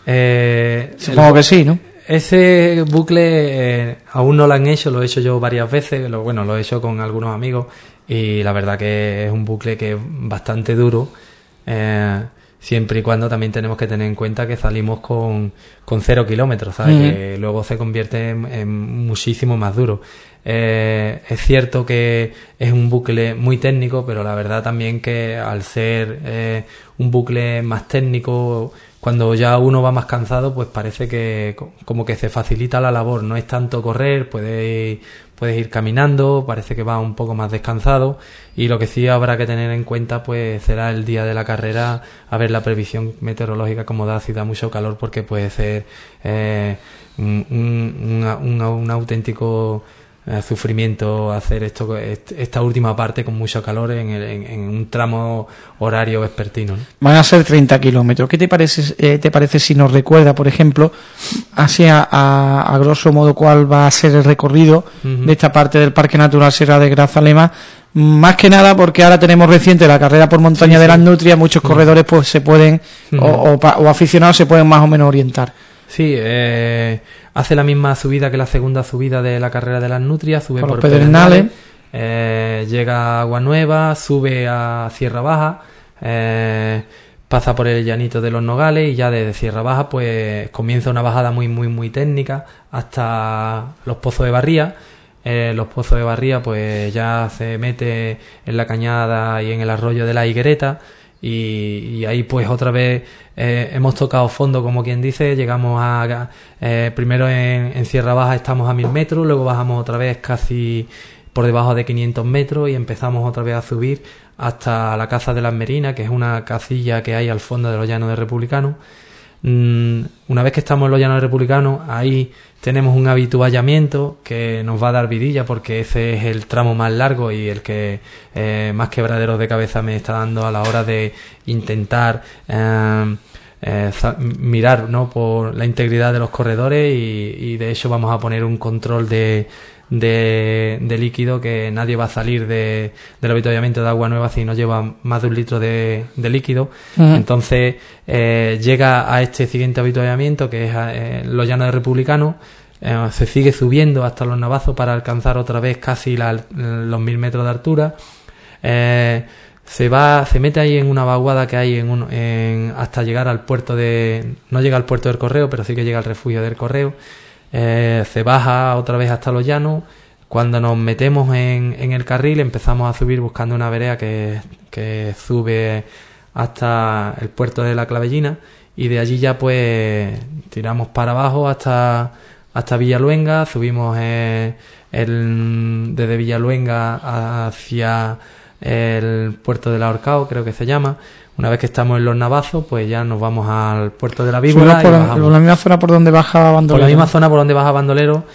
Eh, Supongo el, que sí, ¿no? Ese bucle eh, aún no lo han hecho, lo he hecho yo varias veces, lo, bueno, lo he hecho con algunos amigos y la verdad que es un bucle que es bastante duro, eh, siempre y cuando también tenemos que tener en cuenta que salimos con, con cero kilómetros, ¿sabes? Uh-huh. Que luego se convierte en, en muchísimo más duro. Eh, es cierto que es un bucle muy técnico, pero la verdad también que al ser eh, un bucle más técnico, cuando ya uno va más cansado, pues parece que como que se facilita la labor, no es tanto correr, puedes, puedes ir caminando, parece que va un poco más descansado, y lo que sí habrá que tener en cuenta pues será el día de la carrera, a ver la previsión meteorológica como da, si da mucho calor, porque puede ser eh, un, un, un, un auténtico eh, sufrimiento hacer esto, esta última parte con mucho calor en, el, en, en un tramo horario vespertino, ¿no? Van a ser treinta kilómetros. ¿Qué te parece, eh, te parece si nos recuerda, por ejemplo, así a, a, a grosso modo cuál va a ser el recorrido uh-huh. de esta parte del Parque Natural Sierra de Grazalema? Más que nada porque ahora tenemos reciente la carrera por montaña sí, de sí. las Nutrias, muchos uh-huh. corredores pues se pueden, uh-huh. o, o, o aficionados se pueden más o menos orientar. Sí, eh, hace la misma subida que la segunda subida de la carrera de las Nutrias, sube por, por Pedernales, Pedernales eh, llega a Agua Nueva, sube a Sierra Baja, eh, pasa por el llanito de los Nogales y ya desde Sierra Baja pues comienza una bajada muy muy muy técnica hasta los Pozos de Barría. Eh, los Pozos de Barría pues ya se mete en la cañada y en el arroyo de la Higuereta. Y, y ahí pues otra vez eh, hemos tocado fondo, como quien dice, llegamos a eh, primero en, en Sierra Baja estamos a mil metros, luego bajamos otra vez casi por debajo de quinientos metros y empezamos otra vez a subir hasta la Caza de las Merinas, que es una casilla que hay al fondo de los Llanos de Republicano. Mm, una vez que estamos en los Llanos de Republicano, ahí tenemos un habituallamiento que nos va a dar vidilla porque ese es el tramo más largo y el que eh, más quebraderos de cabeza me está dando a la hora de intentar eh, eh, mirar, ¿no?, por la integridad de los corredores y, y de hecho vamos a poner un control de De, de líquido, que nadie va a salir de, del avituallamiento de Agua Nueva si no lleva más de un litro de, de líquido. Uh-huh. Entonces eh, llega a este siguiente avituallamiento, que es eh, los Llanos de Republicano, eh, se sigue subiendo hasta los Navazos para alcanzar otra vez casi la, los mil metros de altura. Eh, se va, se mete ahí en una vaguada que hay en un, en, hasta llegar al puerto de, no llega al puerto del Correo, pero sí que llega al refugio del Correo. Eh, se baja otra vez hasta los llanos. Cuando nos metemos en, en el carril empezamos a subir buscando una vereda que, que sube hasta el puerto de la Clavellina y de allí ya pues tiramos para abajo hasta, hasta Villaluenga, subimos eh, el, desde Villaluenga hacia el puerto del Ahorcado, creo que se llama. Una vez que estamos en los Navazos, pues ya nos vamos al puerto de la Víbora. Por, y bajamos. por la misma zona por donde baja Bandolero. Por la misma zona por donde baja Bandolero.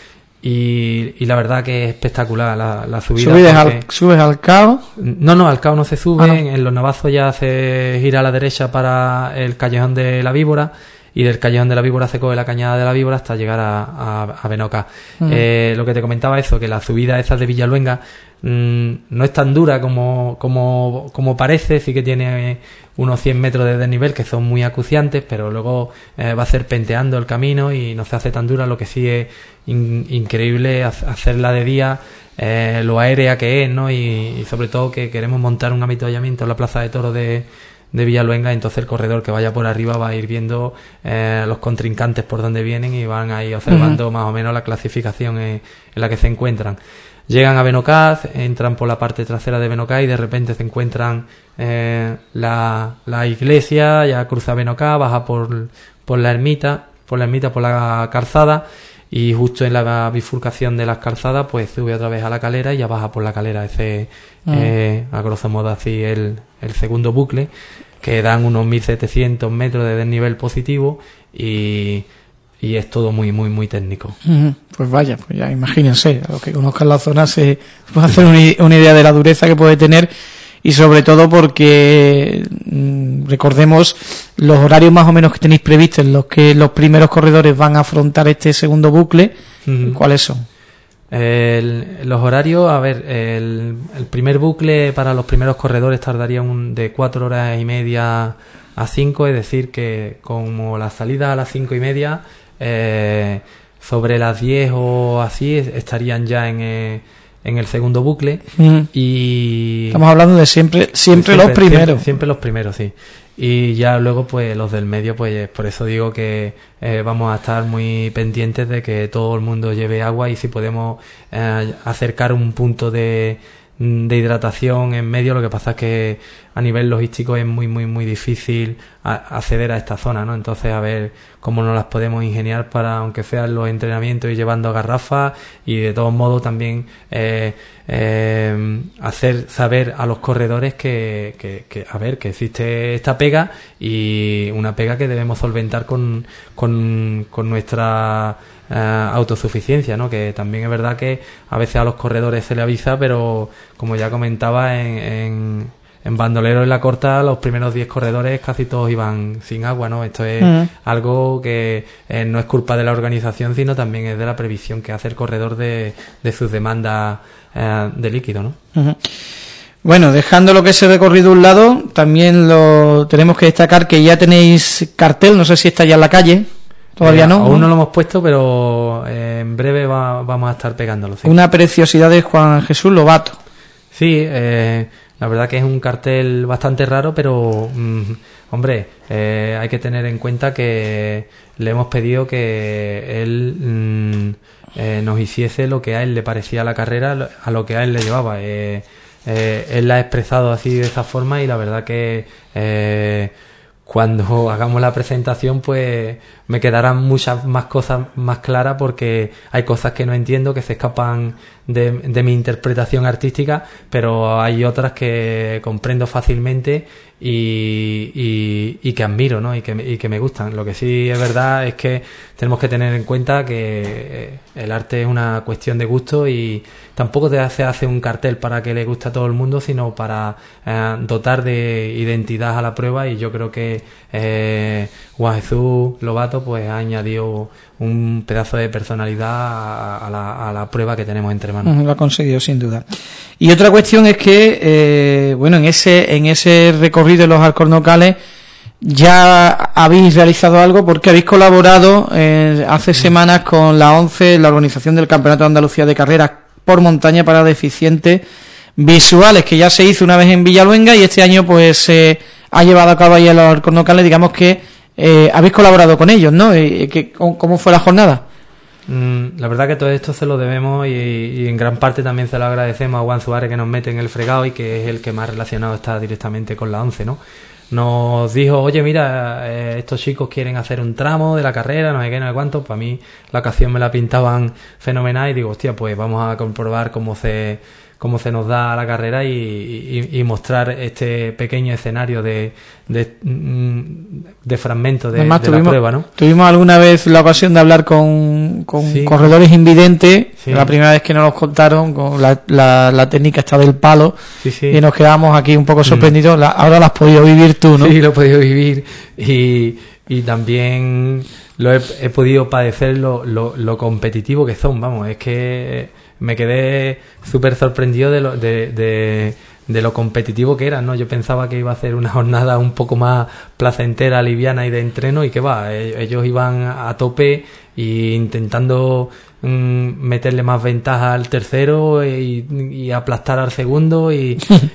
Y, y la verdad que es espectacular la, la subida. ¿Subes al, ¿Subes al Cao? No, no, al Cao no se sube. Ah, no. En los Navazos ya se gira a la derecha para el Callejón de la Víbora. Y del Callejón de la Víbora se coge la cañada de la Víbora hasta llegar a, a, a Benoca. Mm. Eh, lo que te comentaba eso, que la subida esa de Villaluenga mmm, no es tan dura como, como, como parece, sí que tiene unos cien metros de desnivel que son muy acuciantes, pero luego eh, va serpenteando el camino y no se hace tan dura. Lo que sí es in, increíble hacerla de día, eh, lo aérea que es, ¿no? Y, y sobre todo que queremos montar un avituallamiento en la Plaza de Toros de de Villaluenga, entonces el corredor que vaya por arriba va a ir viendo eh, los contrincantes por donde vienen y van a ir observando uh-huh. más o menos la clasificación en, en la que se encuentran. Llegan a Benocaz, entran por la parte trasera de Benocaz y de repente se encuentran eh, la, la iglesia, ya cruza Benocaz, baja por, por la ermita, por la ermita, por la calzada, y justo en la bifurcación de las calzadas pues sube otra vez a la calera y ya baja por la calera. Ese uh-huh. eh, a grosso modo así el, el segundo bucle, que dan unos mil setecientos metros de desnivel positivo y, y es todo muy muy muy técnico. Uh-huh. Pues vaya, pues ya imagínense, a los que conozcan la zona se puede hacer una, una idea de la dureza que puede tener, y sobre todo porque mmm, recordemos los horarios más o menos que tenéis previstos en los que los primeros corredores van a afrontar este segundo bucle. Uh-huh. ¿Cuáles son? El, los horarios, a ver, el, el primer bucle para los primeros corredores tardaría un, de cuatro horas y media a cinco, es decir, que como la salida a las cinco y media, eh, sobre las diez o así estarían ya en, eh, en el segundo bucle. Mm. Y estamos hablando de siempre, siempre, siempre los primeros. Siempre, siempre los primeros, sí. Y ya luego, pues los del medio, pues por eso digo que eh, vamos a estar muy pendientes de que todo el mundo lleve agua y si podemos eh, acercar un punto de, de hidratación en medio. Lo que pasa es que a nivel logístico es muy, muy, muy difícil a, acceder a esta zona, ¿no? Entonces, a ver cómo nos las podemos ingeniar para, aunque sean los entrenamientos, ir llevando garrafas y de todos modos también eh, eh, hacer saber a los corredores que, que, que, a ver, que existe esta pega y una pega que debemos solventar con, con, con nuestra eh, autosuficiencia, ¿no? Que también es verdad que a veces a los corredores se le avisa, pero como ya comentaba en, en En Bandolero en la Corta, los primeros diez corredores casi todos iban sin agua, ¿no? Esto es uh-huh. algo que eh, no es culpa de la organización, sino también es de la previsión que hace el corredor de, de sus demandas eh, de líquido, ¿no? Uh-huh. Bueno, dejando lo que es el recorrido a un lado, también lo tenemos que destacar que ya tenéis cartel, no sé si está ya en la calle, todavía eh, no. Aún no lo hemos puesto, pero eh, en breve va, vamos a estar pegándolo. Sí. Una preciosidad de Juan Jesús Lobato. Sí, eh... la verdad que es un cartel bastante raro, pero, mmm, hombre, eh, hay que tener en cuenta que le hemos pedido que él mmm, eh, nos hiciese lo que a él le parecía la carrera, a lo que a él le llevaba. Eh, eh, él la ha expresado así de esa forma y la verdad que eh, cuando hagamos la presentación pues me quedarán muchas más cosas más claras porque hay cosas que no entiendo, que se escapan de, de mi interpretación artística, pero hay otras que comprendo fácilmente y, y, y que admiro, ¿no? Y que, y que me gustan. Lo que sí es verdad es que tenemos que tener en cuenta que el arte es una cuestión de gusto y tampoco te hace, hace un cartel para que le guste a todo el mundo, sino para eh, dotar de identidad a la prueba, y yo creo que eh, Juan Jesús Lobato pues ha añadido un pedazo de personalidad a, a, la, a la prueba que tenemos entre manos. Lo ha conseguido sin duda. Y otra cuestión es que eh, bueno, en ese en ese recorrido de los Alcornocales ya habéis realizado algo porque habéis colaborado eh, hace semanas con la ONCE, la organización del Campeonato de Andalucía de Carreras por Montaña para Deficientes Visuales, que ya se hizo una vez en Villaluenga y este año pues se eh, ha llevado a cabo ahí en los Alcornocales. Digamos que eh, habéis colaborado con ellos, ¿no? Eh, que, ¿Cómo fue la jornada? La verdad que todo esto se lo debemos y, y en gran parte también se lo agradecemos a Juan Suárez, que nos mete en el fregado y que es el que más relacionado está directamente con la ONCE, ¿no? Nos dijo, oye, mira, eh, estos chicos quieren hacer un tramo de la carrera, no sé qué, no sé cuánto. Para mí la ocasión me la pintaban fenomenal y digo, hostia, pues vamos a comprobar cómo se cómo se nos da la carrera y, y, y mostrar este pequeño escenario de de, de fragmentos de, Además, de tuvimos, la prueba, ¿no? Tuvimos alguna vez la ocasión de hablar con, con sí. corredores invidentes, sí. La primera vez que nos los contaron, con la, la, la técnica esta del palo, sí, sí. Y nos quedamos aquí un poco sorprendidos. Mm. La, ahora la has podido vivir tú, ¿no? Sí, lo he podido vivir y, y también lo he, he podido padecer lo, lo, lo competitivo que son, vamos, es que me quedé súper sorprendido de lo, de, de, de lo competitivo que eran, ¿no? Yo pensaba que iba a ser una jornada un poco más placentera, liviana y de entreno, y que va, ellos iban a tope y intentando mmm, meterle más ventaja al tercero y, y aplastar al segundo y,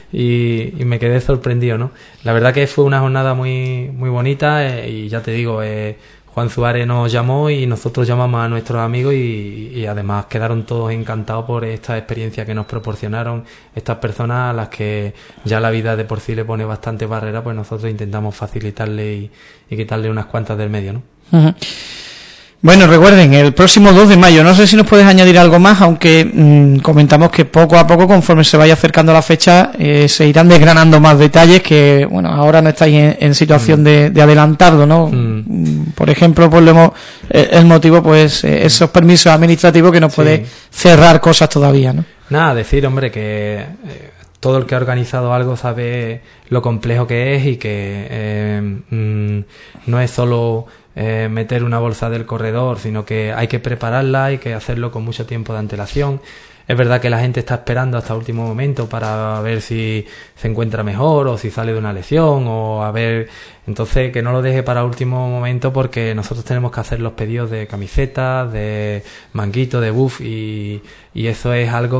y, y me quedé sorprendido, ¿no? La verdad que fue una jornada muy, muy bonita eh, y ya te digo, eh, Juan Suárez nos llamó y nosotros llamamos a nuestros amigos y, y además quedaron todos encantados por esta experiencia que nos proporcionaron estas personas a las que ya la vida de por sí le pone bastante barrera, pues nosotros intentamos facilitarle y, y quitarle unas cuantas del medio, ¿no? Uh-huh. Bueno, recuerden, el próximo dos de mayo, no sé si nos puedes añadir algo más, aunque mmm, comentamos que poco a poco, conforme se vaya acercando la fecha, eh, se irán desgranando más detalles que, bueno, ahora no estáis en, en situación mm. de, de adelantarlo, ¿no? Mm. Por ejemplo, pues lo hemos, eh, el motivo, pues, eh, esos permisos administrativos que nos sí. puede cerrar cosas todavía, ¿no? Nada, decir, hombre, que eh, todo el que ha organizado algo sabe lo complejo que es y que eh, mm, no es solo Eh, meter una bolsa del corredor, sino que hay que prepararla, hay que hacerlo con mucho tiempo de antelación. es verdad que la gente está esperando hasta el último momento para ver si se encuentra mejor o si sale de una lesión o a ver, entonces que no lo deje para último momento, porque nosotros tenemos que hacer los pedidos de camisetas, de manguito, de buff, y, y eso es algo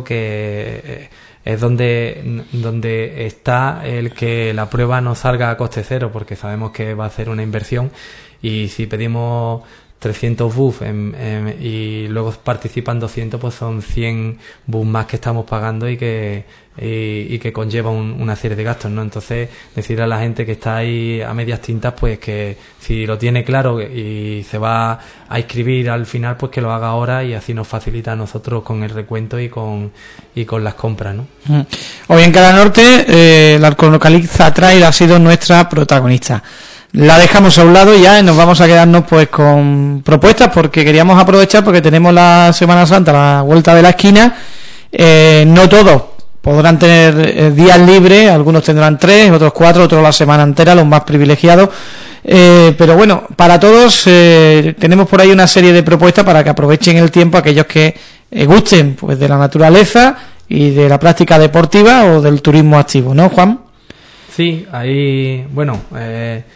que es donde, donde está el que la prueba no salga a coste cero, porque sabemos que va a ser una inversión, y si pedimos trescientos buffs en, en, y luego participan doscientos, pues son cien buffs más que estamos pagando y que y, y que conlleva un, una serie de gastos, ¿no? Entonces, decirle a la gente que está ahí a medias tintas, pues que si lo tiene claro y se va a inscribir al final, pues que lo haga ahora, y así nos facilita a nosotros con el recuento y con y con las compras, ¿no? Hoy en Cara Norte, eh, la Alcolocaliza Trail ha sido nuestra protagonista. La dejamos a un lado ya y nos vamos a quedarnos pues con propuestas, porque queríamos aprovechar, porque tenemos la Semana Santa a la vuelta de la esquina. Eh, no todos podrán tener eh, días libres, algunos tendrán tres, otros cuatro, otros la semana entera, los más privilegiados. Eh, pero bueno, para todos eh, tenemos por ahí una serie de propuestas para que aprovechen el tiempo aquellos que eh, gusten pues de la naturaleza y de la práctica deportiva o del turismo activo, ¿no, Juan? Sí, ahí, bueno, eh,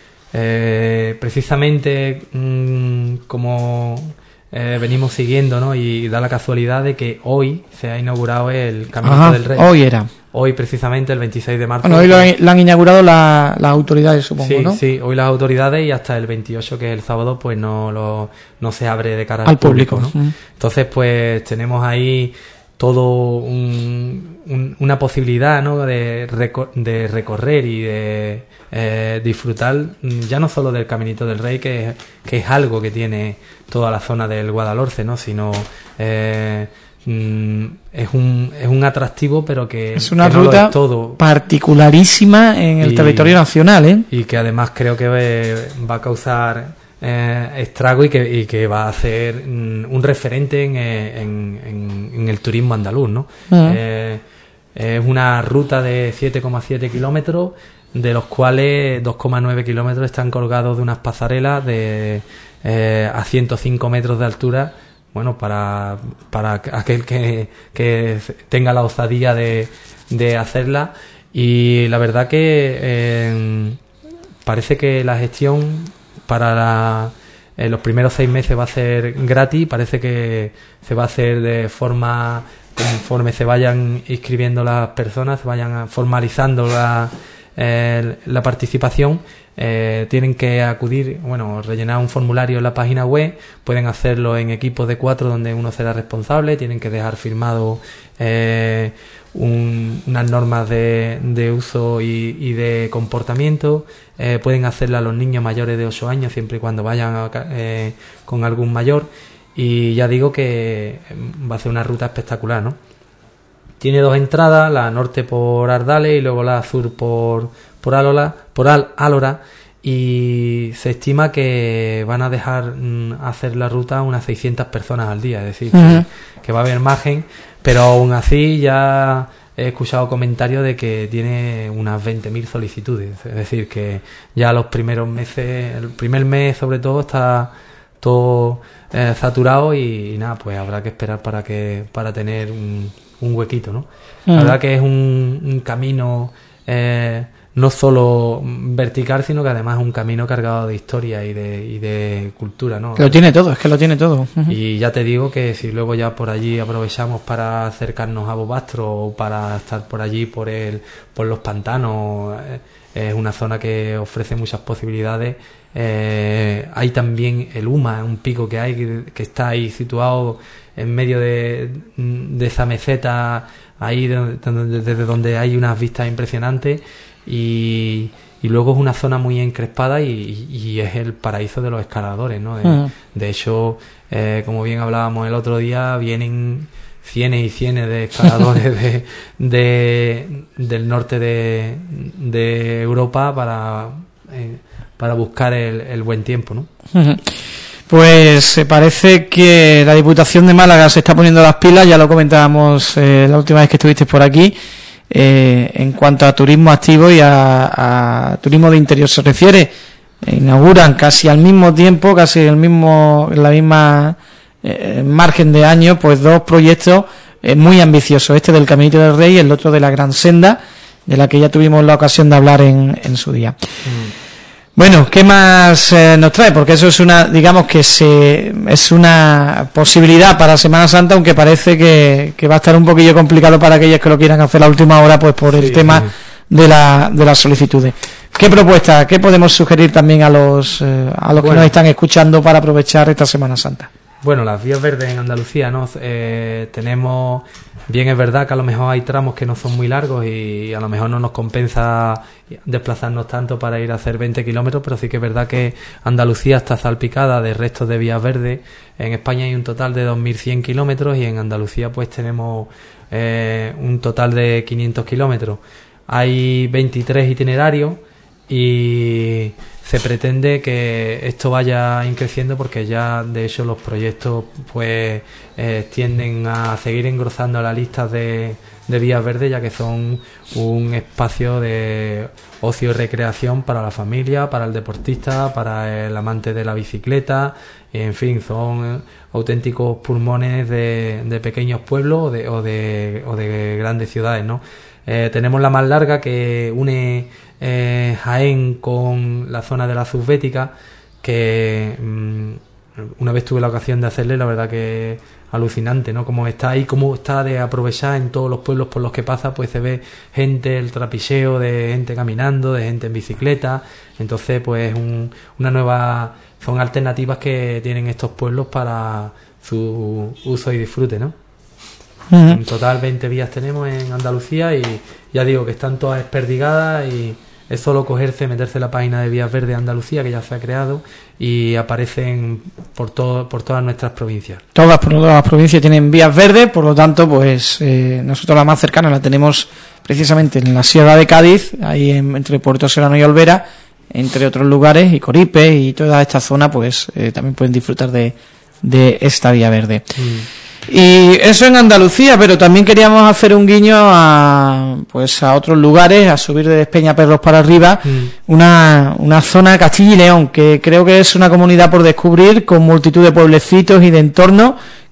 eh, precisamente mmm, como eh, venimos siguiendo, ¿no? Y da la casualidad de que hoy se ha inaugurado el Camino Ajá, del Rey. Hoy era. Hoy precisamente el veintiséis de marzo. Bueno, hoy lo han, lo han inaugurado la, las autoridades, supongo, sí, ¿no? Sí, hoy las autoridades, y hasta el veintiocho, que es el sábado, pues no lo, no se abre de cara al, al público, público, ¿no? ¿no? Entonces, pues tenemos ahí todo un, un, una posibilidad, ¿no? de, reco- de recorrer y de eh, disfrutar ya no solo del Caminito del Rey, que, que es algo que tiene toda la zona del Guadalhorce, ¿no? Sino eh, mm, es un es un atractivo, pero que es una que no ruta lo es todo, particularísima en el y, territorio nacional, ¿eh? Y que además creo que va a causar Eh, estrago y que, y que va a ser mm, un referente en, en, en, en el turismo andaluz, ¿no? Uh-huh. Eh, es una ruta de siete coma siete kilómetros, de los cuales dos coma nueve kilómetros están colgados de unas pasarelas de eh, a ciento cinco metros de altura. Bueno, para, para aquel que, que tenga la osadía de, de hacerla. Y la verdad que eh, parece que la gestión para la, eh, los primeros seis meses va a ser gratis. Parece que se va a hacer de forma, conforme se vayan inscribiendo las personas, se vayan formalizando la, eh, la participación. Eh, tienen que acudir, bueno, rellenar un formulario en la página web, pueden hacerlo en equipos de cuatro donde uno será responsable, tienen que dejar firmado eh, un, unas normas de, de uso y, y de comportamiento. Eh, pueden hacerla a los niños mayores de ocho años, siempre y cuando vayan a, eh, con algún mayor, y ya digo que va a ser una ruta espectacular, ¿no? Tiene dos entradas, la norte por Ardales y luego la sur por por Álora, por Al, Álora, y se estima que van a dejar mm, hacer la ruta unas seiscientas personas al día, es decir, uh-huh. que, que va a haber margen, pero aún así ya he escuchado comentarios de que tiene unas veinte mil solicitudes, es decir, que ya los primeros meses, el primer mes sobre todo, está todo eh, saturado y, y nada, pues habrá que esperar para que para tener un, un huequito, ¿no? Uh-huh. La verdad que es un, un camino eh, no solo vertical, sino que además es un camino cargado de historia y de, y de cultura, ¿no? Lo tiene todo, es que lo tiene todo. Uh-huh. Y ya te digo que si luego ya por allí aprovechamos para acercarnos a Bobastro o para estar por allí por el por los pantanos, eh, es una zona que ofrece muchas posibilidades. Eh, hay también el Uma, un pico que hay que, que está ahí situado en medio de, de esa meseta, ahí de, de, desde donde hay unas vistas impresionantes. Y, y luego es una zona muy encrespada y, y es el paraíso de los escaladores, ¿no? De, uh-huh. de hecho, eh, como bien hablábamos el otro día, vienen cienes y cienes de escaladores de, de del norte de, de Europa para eh, para buscar el, el buen tiempo, ¿no? Uh-huh. Pues eh, parece que la Diputación de Málaga se está poniendo las pilas, ya lo comentábamos eh, la última vez que estuviste por aquí. Eh, en cuanto a turismo activo y a, a turismo de interior se refiere, eh, inauguran casi al mismo tiempo, casi el mismo, en la misma eh, margen de año, pues dos proyectos eh, muy ambiciosos, este del Caminito del Rey, el otro de la Gran Senda, de la que ya tuvimos la ocasión de hablar en, en su día. Mm. Bueno, ¿qué más eh, nos trae? Porque eso es una, digamos que se, es una posibilidad para Semana Santa, aunque parece que, que va a estar un poquillo complicado para aquellos que lo quieran hacer a la última hora, pues por el sí, tema sí. de la de las solicitudes. ¿Qué propuesta, qué podemos sugerir también a los eh, a los bueno, que nos están escuchando para aprovechar esta Semana Santa? Bueno, las vías verdes en Andalucía, ¿no? Eh, tenemos, bien es verdad que a lo mejor hay tramos que no son muy largos y a lo mejor no nos compensa desplazarnos tanto para ir a hacer veinte kilómetros, pero sí que es verdad que Andalucía está salpicada de restos de vías verdes. En España hay un total de dos mil cien kilómetros y en Andalucía pues tenemos eh, un total de quinientos kilómetros. Hay veintitrés itinerarios y se pretende que esto vaya increciendo porque ya de hecho los proyectos pues eh, tienden a seguir engrosando la lista de, de vías verdes, ya que son un espacio de ocio y recreación para la familia, para el deportista, para el amante de la bicicleta, en fin, son auténticos pulmones de, de pequeños pueblos o de, o de, o de grandes ciudades, ¿no? Eh, tenemos la más larga que une eh, Jaén con la zona de la Subbética, que mmm, una vez tuve la ocasión de hacerle, la verdad que alucinante, ¿no? Como está ahí, como está de aprovechar en todos los pueblos por los que pasa, pues se ve gente, el trapicheo de gente caminando, de gente en bicicleta. Entonces, pues un, una nueva, son alternativas que tienen estos pueblos para su uso y disfrute, ¿no? Uh-huh. En total veinte vías tenemos en Andalucía y ya digo que están todas desperdigadas y es solo cogerse, meterse en la página de Vías Verdes Andalucía, que ya se ha creado, y aparecen por todo, por todas nuestras provincias. Todas, por todas las provincias tienen vías verdes, por lo tanto, pues eh, nosotros la más cercana la tenemos precisamente en la Sierra de Cádiz, ahí en, entre Puerto Serrano y Olvera, entre otros lugares, y Coripe y toda esta zona, pues eh, también pueden disfrutar de, de esta vía verde. Mm. Y eso en Andalucía, pero también queríamos hacer un guiño a pues a otros lugares, a subir de Despeñaperros para arriba, mm. una una zona de Castilla y León, que creo que es una comunidad por descubrir, con multitud de pueblecitos y de entornos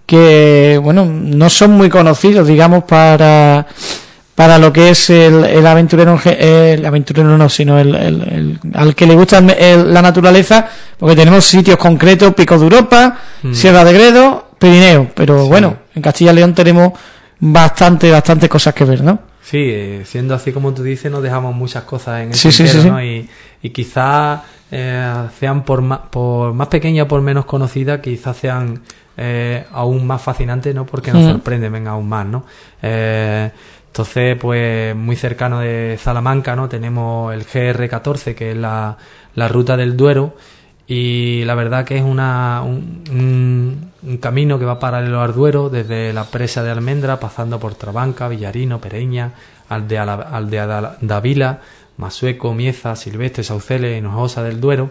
que, bueno, no son muy conocidos, digamos, para para lo que es el, el aventurero, el aventurero no, sino el, el, el al que le gusta el, el, la naturaleza, porque tenemos sitios concretos, Picos de Europa, mm. Sierra de Gredos, Pirineo, pero sí. Bueno, en Castilla y León tenemos bastante, bastante cosas que ver, ¿no? Sí, eh, siendo así como tú dices, nos dejamos muchas cosas en el sí, tintero, sí, sí, ¿no? sí. Y, y quizás eh, sean por más, por más pequeñas o por menos conocidas, quizás sean eh, aún más fascinantes, ¿no? Porque nos mm. sorprenden aún más, ¿no? Eh, entonces, pues muy cercano de Salamanca, ¿no? Tenemos el G R catorce, que es la, la ruta del Duero, y la verdad que es una un, un, un camino que va paralelo al Duero, desde la presa de Almendra, pasando por Trabanca, Villarino, Pereña, Aldea, Aldea Davila, Masueco, Mieza, Silvestre, Sauceles, Hinojosa del Duero,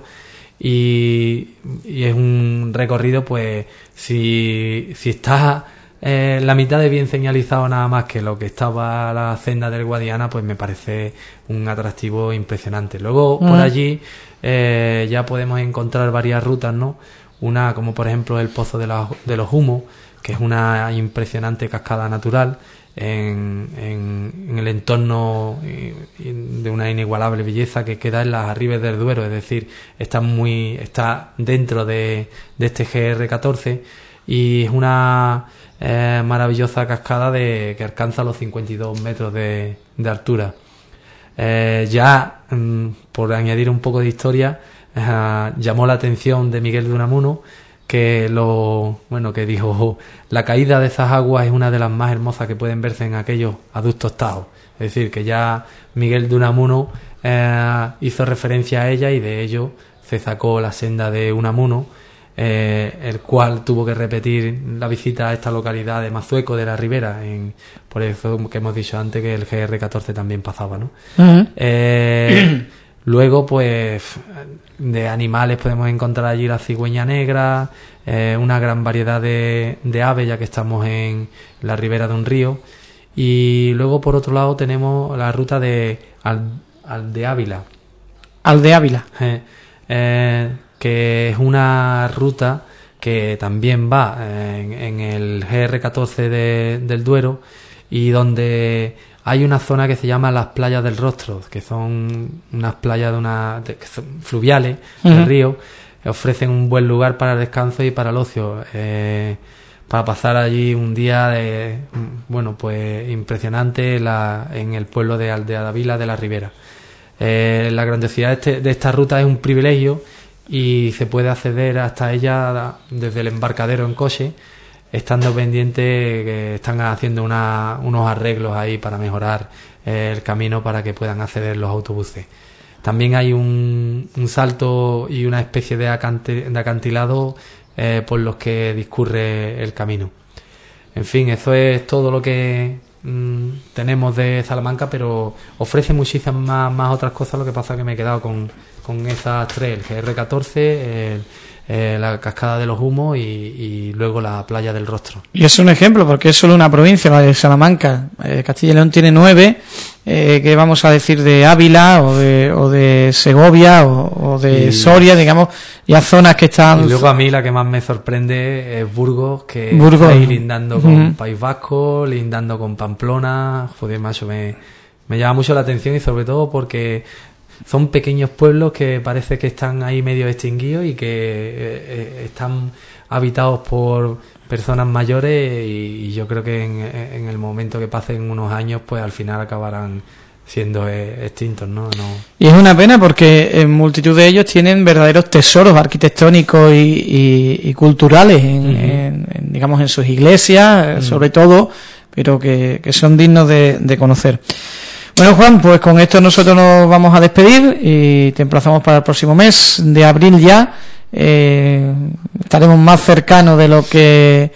y, y es un recorrido, pues si, si está eh, la mitad de bien señalizado nada más que lo que estaba la senda del Guadiana, pues me parece un atractivo impresionante. Luego mm. por allí eh, ya podemos encontrar varias rutas, ¿no? Una como por ejemplo el Pozo de, la, de los Humos, que es una impresionante cascada natural en, en, en el entorno de una inigualable belleza que queda en las Arribes del Duero, es decir, está muy está dentro de, de este G R catorce y es una eh, maravillosa cascada de que alcanza los cincuenta y dos metros de, de altura. Eh, ya mm, por añadir un poco de historia, eh, llamó la atención de Miguel de Unamuno, que lo bueno que dijo: la caída de esas aguas es una de las más hermosas que pueden verse en aquellos adustos tajos. Es decir, que ya Miguel de Unamuno eh, hizo referencia a ella y de ello se sacó la senda de Unamuno, eh, el cual tuvo que repetir la visita a esta localidad de Mazueco de la Ribera, en, por eso que hemos dicho antes que el G R catorce también pasaba, ¿no? Uh-huh. Eh, luego, pues, de animales podemos encontrar allí la cigüeña negra, eh, una gran variedad de, de aves, ya que estamos en la ribera de un río. Y luego, por otro lado, tenemos la ruta de Al, Aldeávila. Aldeávila. Eh, eh, que es una ruta que también va en, en el G R catorce de, del Duero, y donde hay una zona que se llama las playas del Rostro, que son unas playas de una de, que son fluviales uh-huh. del río, que ofrecen un buen lugar para el descanso y para el ocio, eh, para pasar allí un día de, bueno, pues impresionante la, en el pueblo de Aldea Dávila de la Ribera. Eh, la grandiosidad de, este, de esta ruta es un privilegio y se puede acceder hasta ella desde el embarcadero en coche, estando pendiente que están haciendo una, unos arreglos ahí para mejorar eh, el camino para que puedan acceder los autobuses. También hay un, un salto y una especie de, acante, de acantilado eh, por los que discurre el camino. En fin, eso es todo lo que mmm, tenemos de Salamanca, pero ofrece muchísimas más, más otras cosas. Lo que pasa es que me he quedado con, con esas tres, el G R catorce, el Eh, la cascada de los humos y, y luego la playa del Rostro. Y es un ejemplo, porque es solo una provincia, la de Salamanca. eh, Castilla y León tiene nueve, eh, que vamos a decir de Ávila o de, o de Segovia o, o de y, Soria, digamos, ya zonas que están... Y luego a mí la que más me sorprende es Burgos, que Burgos. está ahí lindando con Uh-huh. País Vasco, lindando con Pamplona. Joder, macho, me, me llama mucho la atención, y sobre todo porque son pequeños pueblos que parece que están ahí medio extinguidos y que eh, están habitados por personas mayores, y, y yo creo que en, en el momento que pasen unos años, pues al final acabarán siendo eh, extintos, ¿no? no. Y es una pena porque en multitud de ellos tienen verdaderos tesoros arquitectónicos y, y, y culturales, en, uh-huh. en, en, digamos, en sus iglesias, uh-huh. sobre todo, pero que, que son dignos de, de conocer. Bueno, Juan, pues con esto nosotros nos vamos a despedir y te emplazamos para el próximo mes de abril ya. Eh, estaremos más cercanos de lo que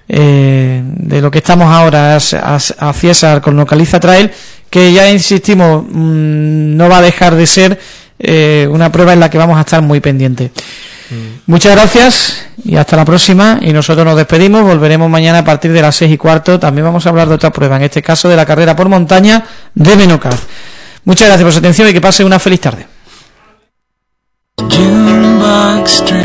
eh, de lo que estamos ahora a, a, a Ciesar con Localiza Trail, que ya insistimos, mmm, no va a dejar de ser eh, una prueba en la que vamos a estar muy pendientes. Mm. Muchas gracias y hasta la próxima, y nosotros nos despedimos. Volveremos mañana a partir de las seis y cuarto. También vamos a hablar de otra prueba, en este caso de la carrera por montaña de Benocaz. Muchas gracias por su atención y que pase una feliz tarde.